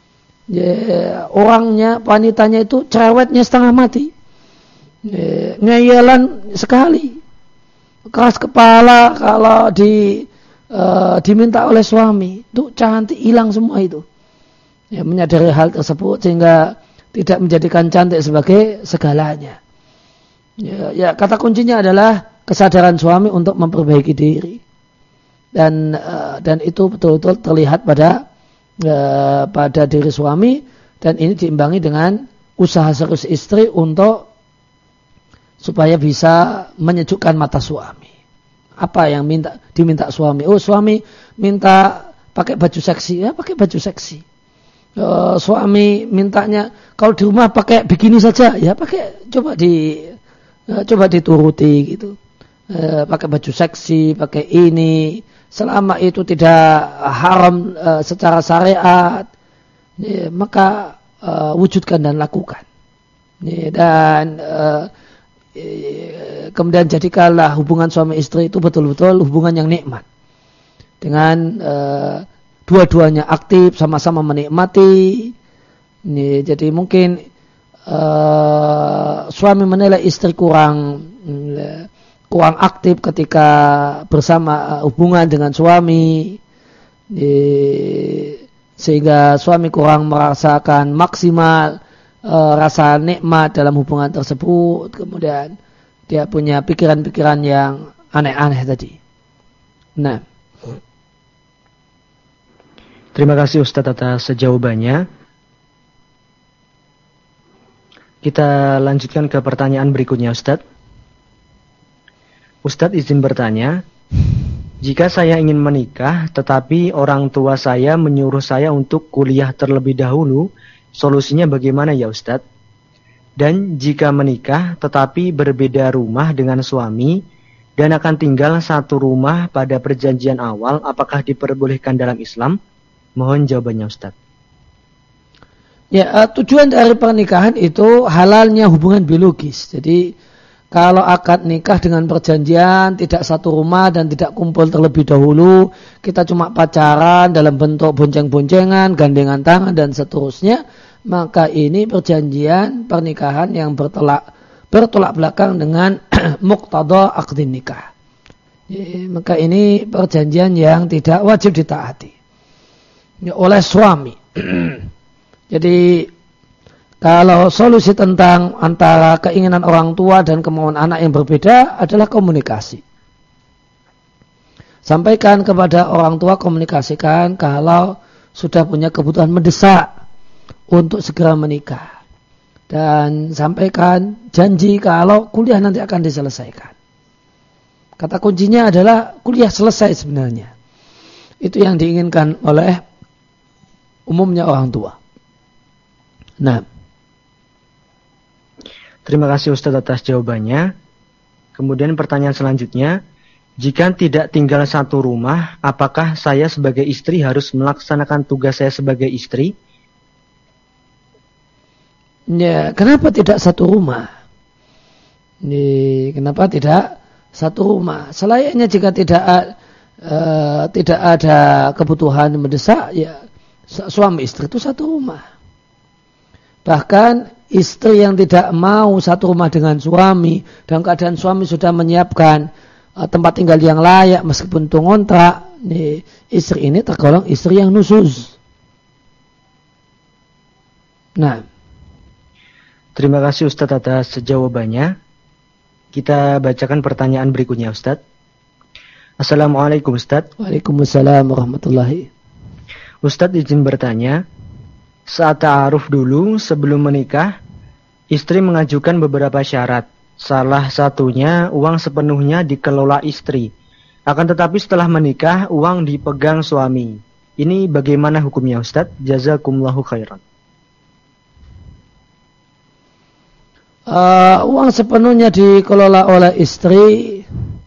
[SPEAKER 1] ya, orangnya, wanitanya itu cerewetnya setengah mati. Ya, ngeyelan sekali. Keras kepala kalau di, uh, diminta oleh suami. Itu cantik hilang semua itu. Ya, menyadari hal tersebut sehingga tidak menjadikan cantik sebagai segalanya. Ya, ya kata kuncinya adalah kesadaran suami untuk memperbaiki diri dan uh, dan itu betul-betul terlihat pada uh, pada diri suami, dan ini diimbangi dengan usaha serius istri untuk supaya bisa menyejukkan mata suami. Apa yang minta diminta suami? Oh, suami minta pakai baju seksi, ya pakai baju seksi. Uh, suami mintanya kalau di rumah pakai bikini saja, ya pakai, coba di uh, coba dituruti gitu. Uh, pakai baju seksi, pakai ini, selama itu tidak haram uh, secara syariat, ya, maka uh, wujudkan dan lakukan. Ya, dan uh, kemudian jadikanlah hubungan suami istri itu betul-betul hubungan yang nikmat dengan uh, dua-duanya aktif, sama-sama menikmati. Ini, jadi mungkin uh, suami menilai istri kurang kurang aktif ketika bersama uh, hubungan dengan suami, ini, sehingga suami kurang merasakan maksimal uh, rasa nikmat dalam hubungan tersebut. Kemudian dia punya pikiran-pikiran yang aneh-aneh tadi. Nah,
[SPEAKER 2] terima kasih Ustadz atas jawabannya. Kita lanjutkan ke pertanyaan berikutnya, Ustadz. Ustadz izin bertanya, jika saya ingin menikah tetapi orang tua saya menyuruh saya untuk kuliah terlebih dahulu, solusinya bagaimana ya Ustadz? Dan jika menikah tetapi berbeda rumah dengan suami dan akan tinggal satu rumah pada perjanjian awal, apakah diperbolehkan dalam Islam? Mohon jawabannya Ustaz.
[SPEAKER 1] Ya, uh, tujuan dari pernikahan itu halalnya hubungan biologis. Jadi kalau akad nikah dengan perjanjian tidak satu rumah dan tidak kumpul terlebih dahulu, kita cuma pacaran dalam bentuk bonceng-boncengan, gandengan tangan dan seterusnya, maka ini perjanjian pernikahan yang bertolak bertolak belakang dengan muqtada aqdin nikah. Ya, maka ini perjanjian yang tidak wajib ditaati ya, oleh suami. Jadi kalau solusi tentang antara keinginan orang tua dan kemauan anak yang berbeda adalah komunikasi. Sampaikan kepada orang tua, komunikasikan kalau sudah punya kebutuhan mendesak untuk segera menikah. Dan sampaikan janji kalau kuliah nanti akan diselesaikan. Kata kuncinya adalah kuliah selesai sebenarnya. Itu yang diinginkan oleh umumnya orang tua. Nah,
[SPEAKER 2] terima kasih Ustaz atas jawabannya. Kemudian pertanyaan selanjutnya, jika tidak tinggal satu rumah, apakah saya sebagai istri harus melaksanakan tugas saya sebagai istri?
[SPEAKER 1] Ya, kenapa tidak satu rumah? Ini kenapa tidak satu rumah? Selayaknya jika tidak uh, tidak ada kebutuhan mendesak, ya suami istri itu satu rumah. Bahkan istri yang tidak mau satu rumah dengan suami, dalam keadaan suami sudah menyiapkan uh, tempat tinggal yang layak meskipun itu ngontrak, nih, istri ini tergolong istri yang nusuz. Nah,
[SPEAKER 2] terima kasih Ustadz atas jawabannya. Kita bacakan pertanyaan berikutnya Ustadz. Assalamualaikum Ustadz.
[SPEAKER 1] Waalaikumsalam warahmatullahi.
[SPEAKER 2] Ustadz izin bertanya, saat ta'aruf dulu sebelum menikah, istri mengajukan beberapa syarat. Salah satunya uang sepenuhnya dikelola istri. Akan tetapi setelah menikah uang dipegang suami. Ini bagaimana hukumnya Ustadz? Jazakumullahu khairan.
[SPEAKER 1] Uh, uang sepenuhnya dikelola oleh istri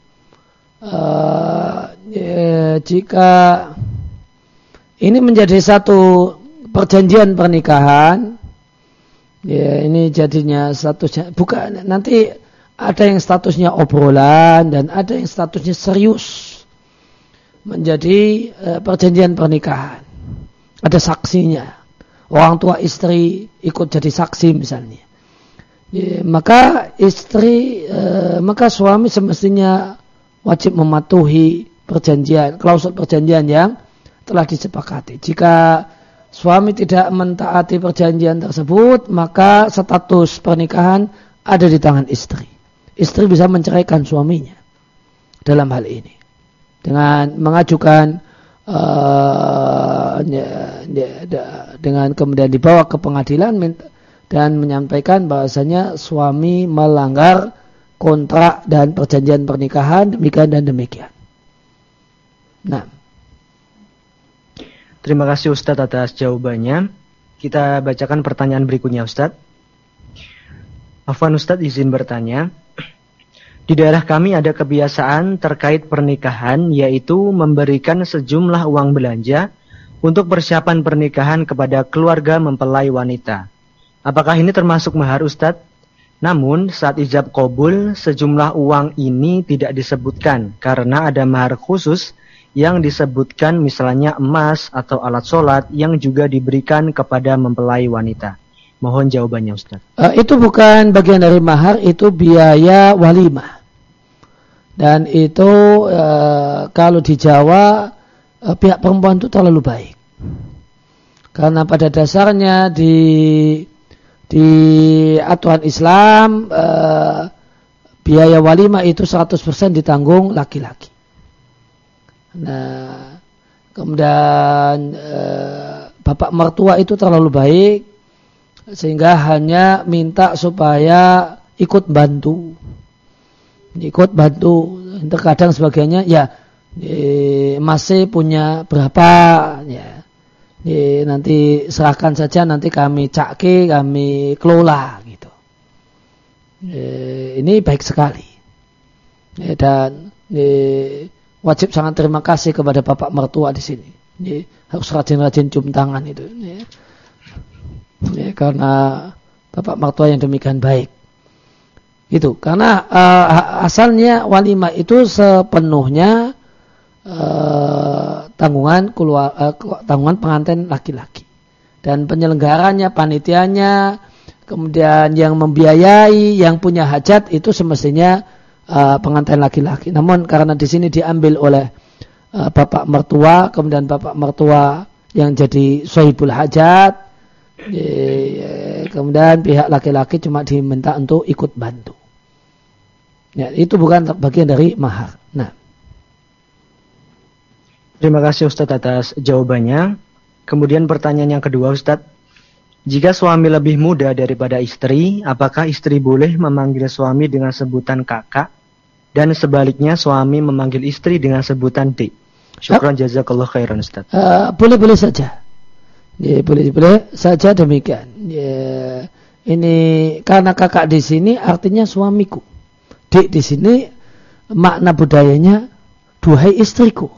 [SPEAKER 1] uh, ya, jika ini menjadi satu perjanjian pernikahan, ya ini jadinya statusnya bukan, nanti ada yang statusnya obrolan dan ada yang statusnya serius menjadi uh, perjanjian pernikahan. Ada saksinya, orang tua istri ikut jadi saksi misalnya. Ya, maka istri, e, maka suami semestinya wajib mematuhi perjanjian, klausul perjanjian yang telah disepakati. Jika suami tidak mentaati perjanjian tersebut, maka status pernikahan ada di tangan istri. Istri bisa menceraikan suaminya dalam hal ini dengan mengajukan, e, ya, ya, dengan kemudian dibawa ke pengadilan minta, dan menyampaikan bahasanya suami melanggar kontrak dan perjanjian pernikahan demikian dan demikian. Nah,
[SPEAKER 2] terima kasih Ustadz atas jawabannya. Kita bacakan pertanyaan berikutnya Ustadz. Afwan Ustadz izin bertanya. Di daerah kami ada kebiasaan terkait pernikahan, yaitu memberikan sejumlah uang belanja untuk persiapan pernikahan kepada keluarga mempelai wanita. Apakah ini termasuk mahar Ustadz? Namun saat ijab qabul sejumlah uang ini tidak disebutkan karena ada mahar khusus yang disebutkan misalnya emas atau alat sholat yang juga diberikan kepada mempelai wanita. Mohon jawabannya Ustadz.
[SPEAKER 1] Uh, itu bukan bagian dari mahar, itu biaya walimah. Dan itu uh, kalau di Jawa uh, pihak perempuan itu terlalu baik. Karena pada dasarnya di Di aturan Islam eh, biaya walimah itu seratus persen ditanggung laki-laki. Nah, kemudian eh, bapak mertua itu terlalu baik sehingga hanya minta supaya ikut bantu. Ikut bantu. Terkadang sebagainya ya eh, masih punya berapa ya. Jadi, nanti serahkan saja, nanti kami cakke, kami kelola gitu. Eh, ini baik sekali. Eh, dan eh, wajib sangat terima kasih kepada bapak mertua di sini. Eh, harus rajin-rajin cium tangan itu. Eh, eh, karena bapak mertua yang demikian baik. Itu karena uh, asalnya walimah itu sepenuhnya uh, tanggungan keluar, uh, tanggungan pengantin laki-laki dan penyelenggaranya, panitianya, kemudian yang membiayai, yang punya hajat itu semestinya uh, pengantin laki-laki. Namun karena di sini diambil oleh uh, bapak mertua, kemudian bapak mertua yang jadi sahibul hajat, uh, kemudian pihak laki-laki cuma diminta untuk ikut bantu. Ya, itu bukan bagian dari mahar. Nah,
[SPEAKER 2] terima kasih Ustadz atas jawabannya. Kemudian pertanyaan yang kedua Ustadz, jika suami lebih muda daripada istri, apakah istri boleh memanggil suami dengan sebutan kakak dan sebaliknya suami memanggil istri dengan sebutan dik? Syukran jazakallah khairan Ustadz.
[SPEAKER 1] Uh, boleh-boleh saja. Ya, boleh-boleh saja demikian. Ya, ini karena kakak di sini artinya suamiku. Dik di sini makna budayanya duhai istriku.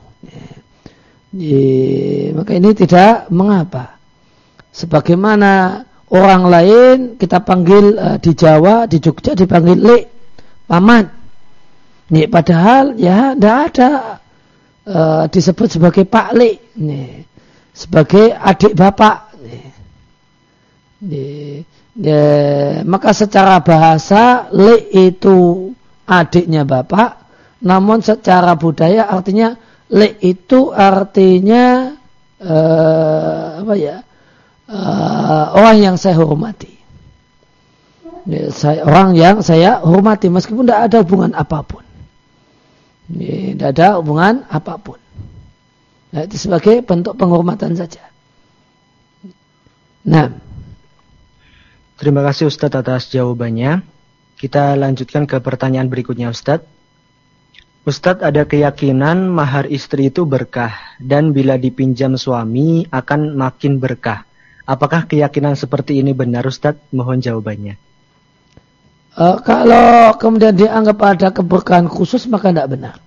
[SPEAKER 1] Ya, maka ini tidak mengapa. Sebagaimana orang lain kita panggil uh, di Jawa, di Jogja dipanggil lek, paman. Ya, padahal ya tidak ada uh, disebut sebagai pak lek, ya, sebagai adik bapak. Ya. Ya, ya, maka secara bahasa lek itu adiknya bapak, namun secara budaya artinya lek itu artinya uh, apa ya uh, orang yang saya hormati, ya, saya, orang yang saya hormati meskipun tidak ada hubungan apapun, ya, tidak ada hubungan apapun, ya, itu sebagai bentuk penghormatan saja. Nah,
[SPEAKER 2] terima kasih Ustadz atas jawabannya. Kita lanjutkan ke pertanyaan berikutnya Ustadz. Ustadz, ada keyakinan mahar istri itu berkah dan bila dipinjam suami akan makin berkah. Apakah keyakinan seperti ini benar Ustadz? Mohon jawabannya.
[SPEAKER 1] Uh, kalau kemudian dianggap ada keberkahan khusus maka tidak benar.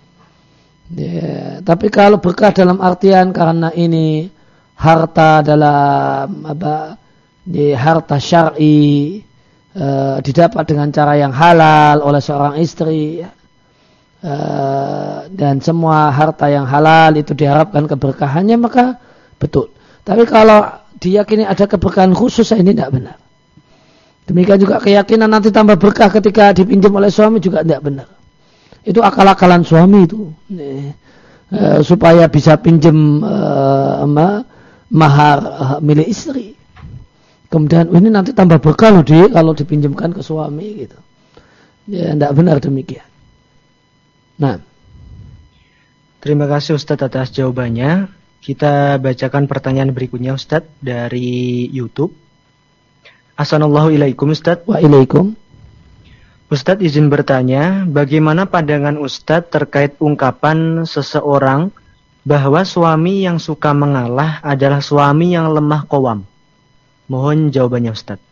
[SPEAKER 1] Ya, tapi kalau berkah dalam artian karena ini harta dalam apa? Ya, harta syar'i. Uh, didapat dengan cara yang halal oleh seorang istri, uh, dan semua harta yang halal itu diharapkan keberkahannya, maka betul. Tapi kalau diyakini ada keberkahan khusus, ini tidak benar. Demikian juga keyakinan nanti tambah berkah ketika dipinjam oleh suami juga tidak benar. Itu akal-akalan suami itu, uh, supaya bisa pinjam uh, mahar uh, milik istri. Kemudian ini nanti tambah berkah loh dia kalau dipinjamkan ke suami gitu. Ya tidak benar demikian. Nah,
[SPEAKER 2] terima kasih Ustadz atas jawabannya. Kita bacakan pertanyaan berikutnya Ustadz dari YouTube. Assalamualaikum Ustadz.
[SPEAKER 1] Waalaikumsalam.
[SPEAKER 2] Ustadz izin bertanya, bagaimana pandangan Ustadz terkait ungkapan seseorang bahwa suami yang suka mengalah adalah suami yang lemah qawam? Mohon jawabannya Ustadz.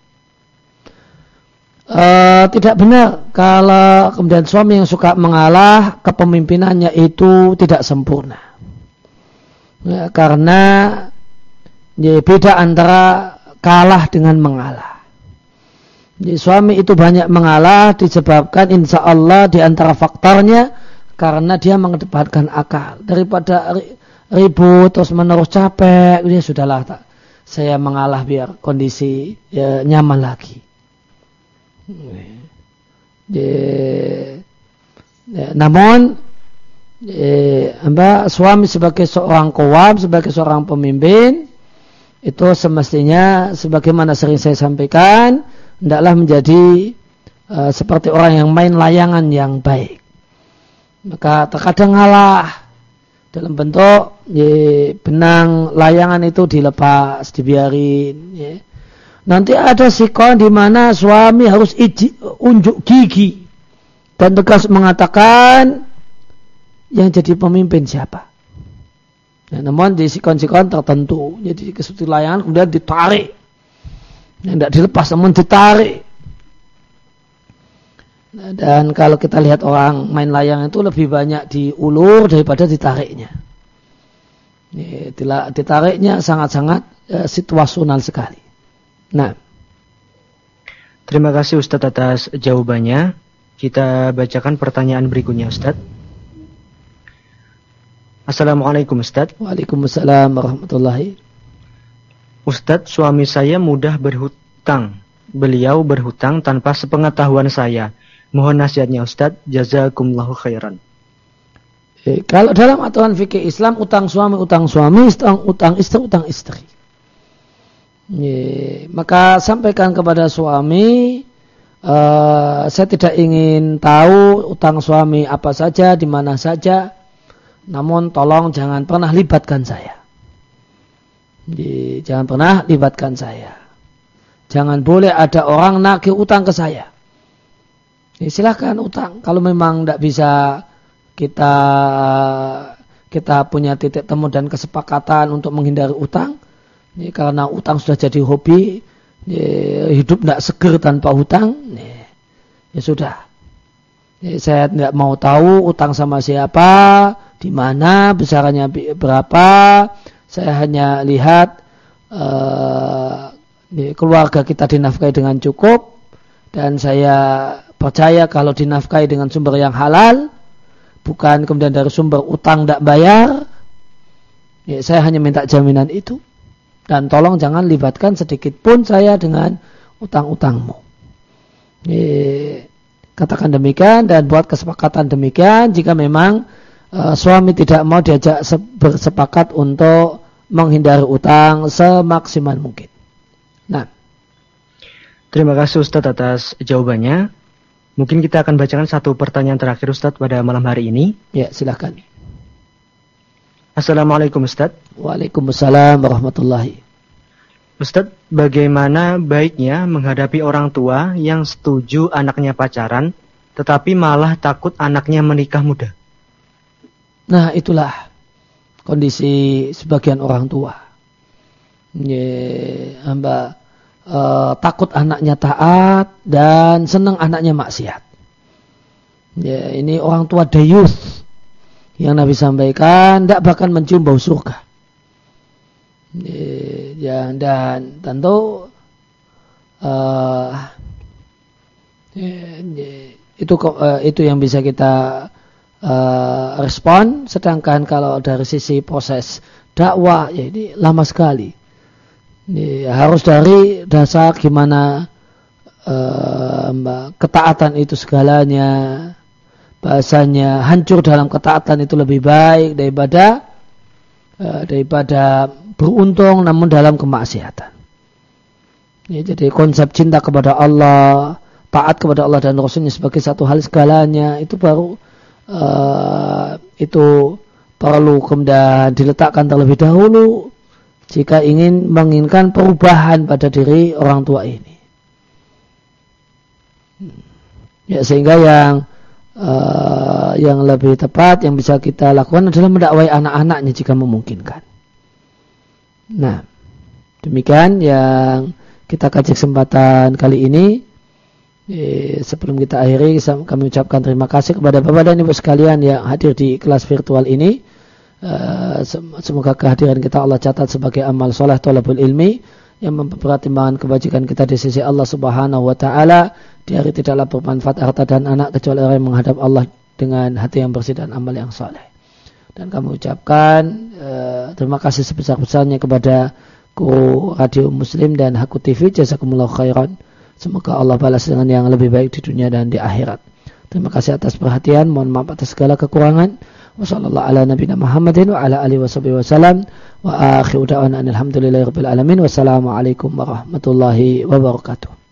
[SPEAKER 1] Uh, tidak benar kalau kemudian suami yang suka mengalah kepemimpinannya itu tidak sempurna. Ya, karena ya, beda antara kalah dengan mengalah. Jadi, suami itu banyak mengalah disebabkan insya Allah di antara faktornya karena dia mengedepankan akal daripada ribut terus menerus capek. Ya sudahlah tak. Saya mengalah biar kondisi ya, nyaman lagi. Ya, ya, namun ya, amba, suami sebagai seorang qawam, sebagai seorang pemimpin, itu semestinya sebagaimana sering saya sampaikan, hendaklah menjadi uh, seperti orang yang main layangan yang baik. Maka terkadang ngalah dalam bentuk ya, benang layangan itu dilepas, dibiarin. Ya. Nanti ada sikon di mana suami harus iji, unjuk gigi dan tegas mengatakan yang jadi pemimpin siapa. Nah, namun di sikon-sikon tertentu, jadi kesuti layangan kemudian ditarik, yang tidak dilepas namun ditarik. Dan kalau kita lihat orang main layang itu lebih banyak diulur daripada ditariknya. Ditariknya sangat-sangat uh, situasional sekali. Nah,
[SPEAKER 2] terima kasih Ustadz atas jawabannya. Kita bacakan pertanyaan berikutnya, Ustadz. Assalamualaikum Ustadz.
[SPEAKER 1] Waalaikumsalam warahmatullahi.
[SPEAKER 2] Ustadz, suami saya mudah berhutang. Beliau berhutang tanpa sepengetahuan saya. Mohon nasihatnya Ustadz. Jazakumullahu khairan.
[SPEAKER 1] Eh, kalau dalam aturan fikih Islam, utang suami, utang suami, utang, utang istri, utang istri. Eh, maka sampaikan kepada suami, eh, saya tidak ingin tahu utang suami apa saja, di mana saja. Namun tolong jangan pernah libatkan saya. Eh, jangan pernah libatkan saya. Jangan boleh ada orang nagih utang ke saya. Eh, silahkan utang. Kalau memang tidak bisa kita kita punya titik temu dan kesepakatan untuk menghindari utang, ya, karena utang sudah jadi hobi, ya, hidup tidak seger tanpa utang, ya, ya sudah. Ya, saya tidak mau tahu utang sama siapa, di mana, besarannya berapa. Saya hanya lihat uh, ya, keluarga kita dinafkahi dengan cukup, dan saya percaya kalau dinafkahi dengan sumber yang halal, bukan kemudian dari sumber utang tidak bayar, ya, saya hanya minta jaminan itu. Dan tolong jangan libatkan sedikit pun saya dengan utang-utangmu. Ya, katakan demikian dan buat kesepakatan demikian jika memang uh, suami tidak mau diajak bersepakat untuk menghindari utang semaksimal mungkin. Nah,
[SPEAKER 2] terima kasih Ustadz atas jawabannya. Mungkin kita akan bacakan satu pertanyaan terakhir Ustadz pada malam hari ini.
[SPEAKER 1] Ya, silakan.
[SPEAKER 2] Assalamualaikum Ustadz.
[SPEAKER 1] Waalaikumsalam warahmatullahi.
[SPEAKER 2] Ustadz, bagaimana baiknya menghadapi orang tua yang setuju anaknya pacaran, tetapi malah takut anaknya menikah muda?
[SPEAKER 1] Nah, itulah kondisi sebagian orang tua. Ya, hamba Uh, takut anaknya taat dan senang anaknya maksiat. Ya, ini orang tua dayuth yang Nabi sampaikan tidak bahkan mencium bau surga. Ya, ya, dan tentu uh, ya, ya, itu uh, itu yang bisa kita uh, respon. Sedangkan kalau dari sisi proses dakwah, ya ini lama sekali. Ya, harus dari dasar gimana uh, ketaatan itu segalanya. Bahasanya hancur dalam ketaatan itu lebih baik daripada uh, daripada beruntung namun dalam kemaksiatan. Ya, jadi konsep cinta kepada Allah, taat kepada Allah dan Rasulnya sebagai satu hal segalanya, itu baru uh, itu perlu kemudian diletakkan terlebih dahulu jika ingin menginginkan perubahan pada diri orang tua ini. Ya, sehingga yang uh, yang lebih tepat yang bisa kita lakukan adalah mendakwai anak-anaknya jika memungkinkan. Nah, demikian yang kita kaji kesempatan kali ini. Eh, sebelum kita akhiri, kami ucapkan terima kasih kepada Bapak dan Ibu sekalian yang hadir di kelas virtual ini. Uh, semoga kehadiran kita Allah catat sebagai amal soleh thalabul ilmi yang mempertimbangkan kebajikan kita di sisi Allah Subhanahu wa taala. Di hari tidaklah bermanfaat harta dan anak kecuali orang yang menghadap Allah dengan hati yang bersih dan amal yang soleh. Dan kami ucapkan uh, terima kasih sebesar-besarnya kepada Guru Radio Muslim dan Haku T V. Jazakumullah khairan. Semoga Allah balas dengan yang lebih baik di dunia dan di akhirat. Terima kasih atas perhatian. Mohon maaf atas segala kekurangan. Wassallallahu ala nabiyina Muhammadin wa ala alihi washabihi wasallam wa akhiru da'wana alhamdulillahi rabbil alamin. Wassalamualaikum warahmatullahi wabarakatuh.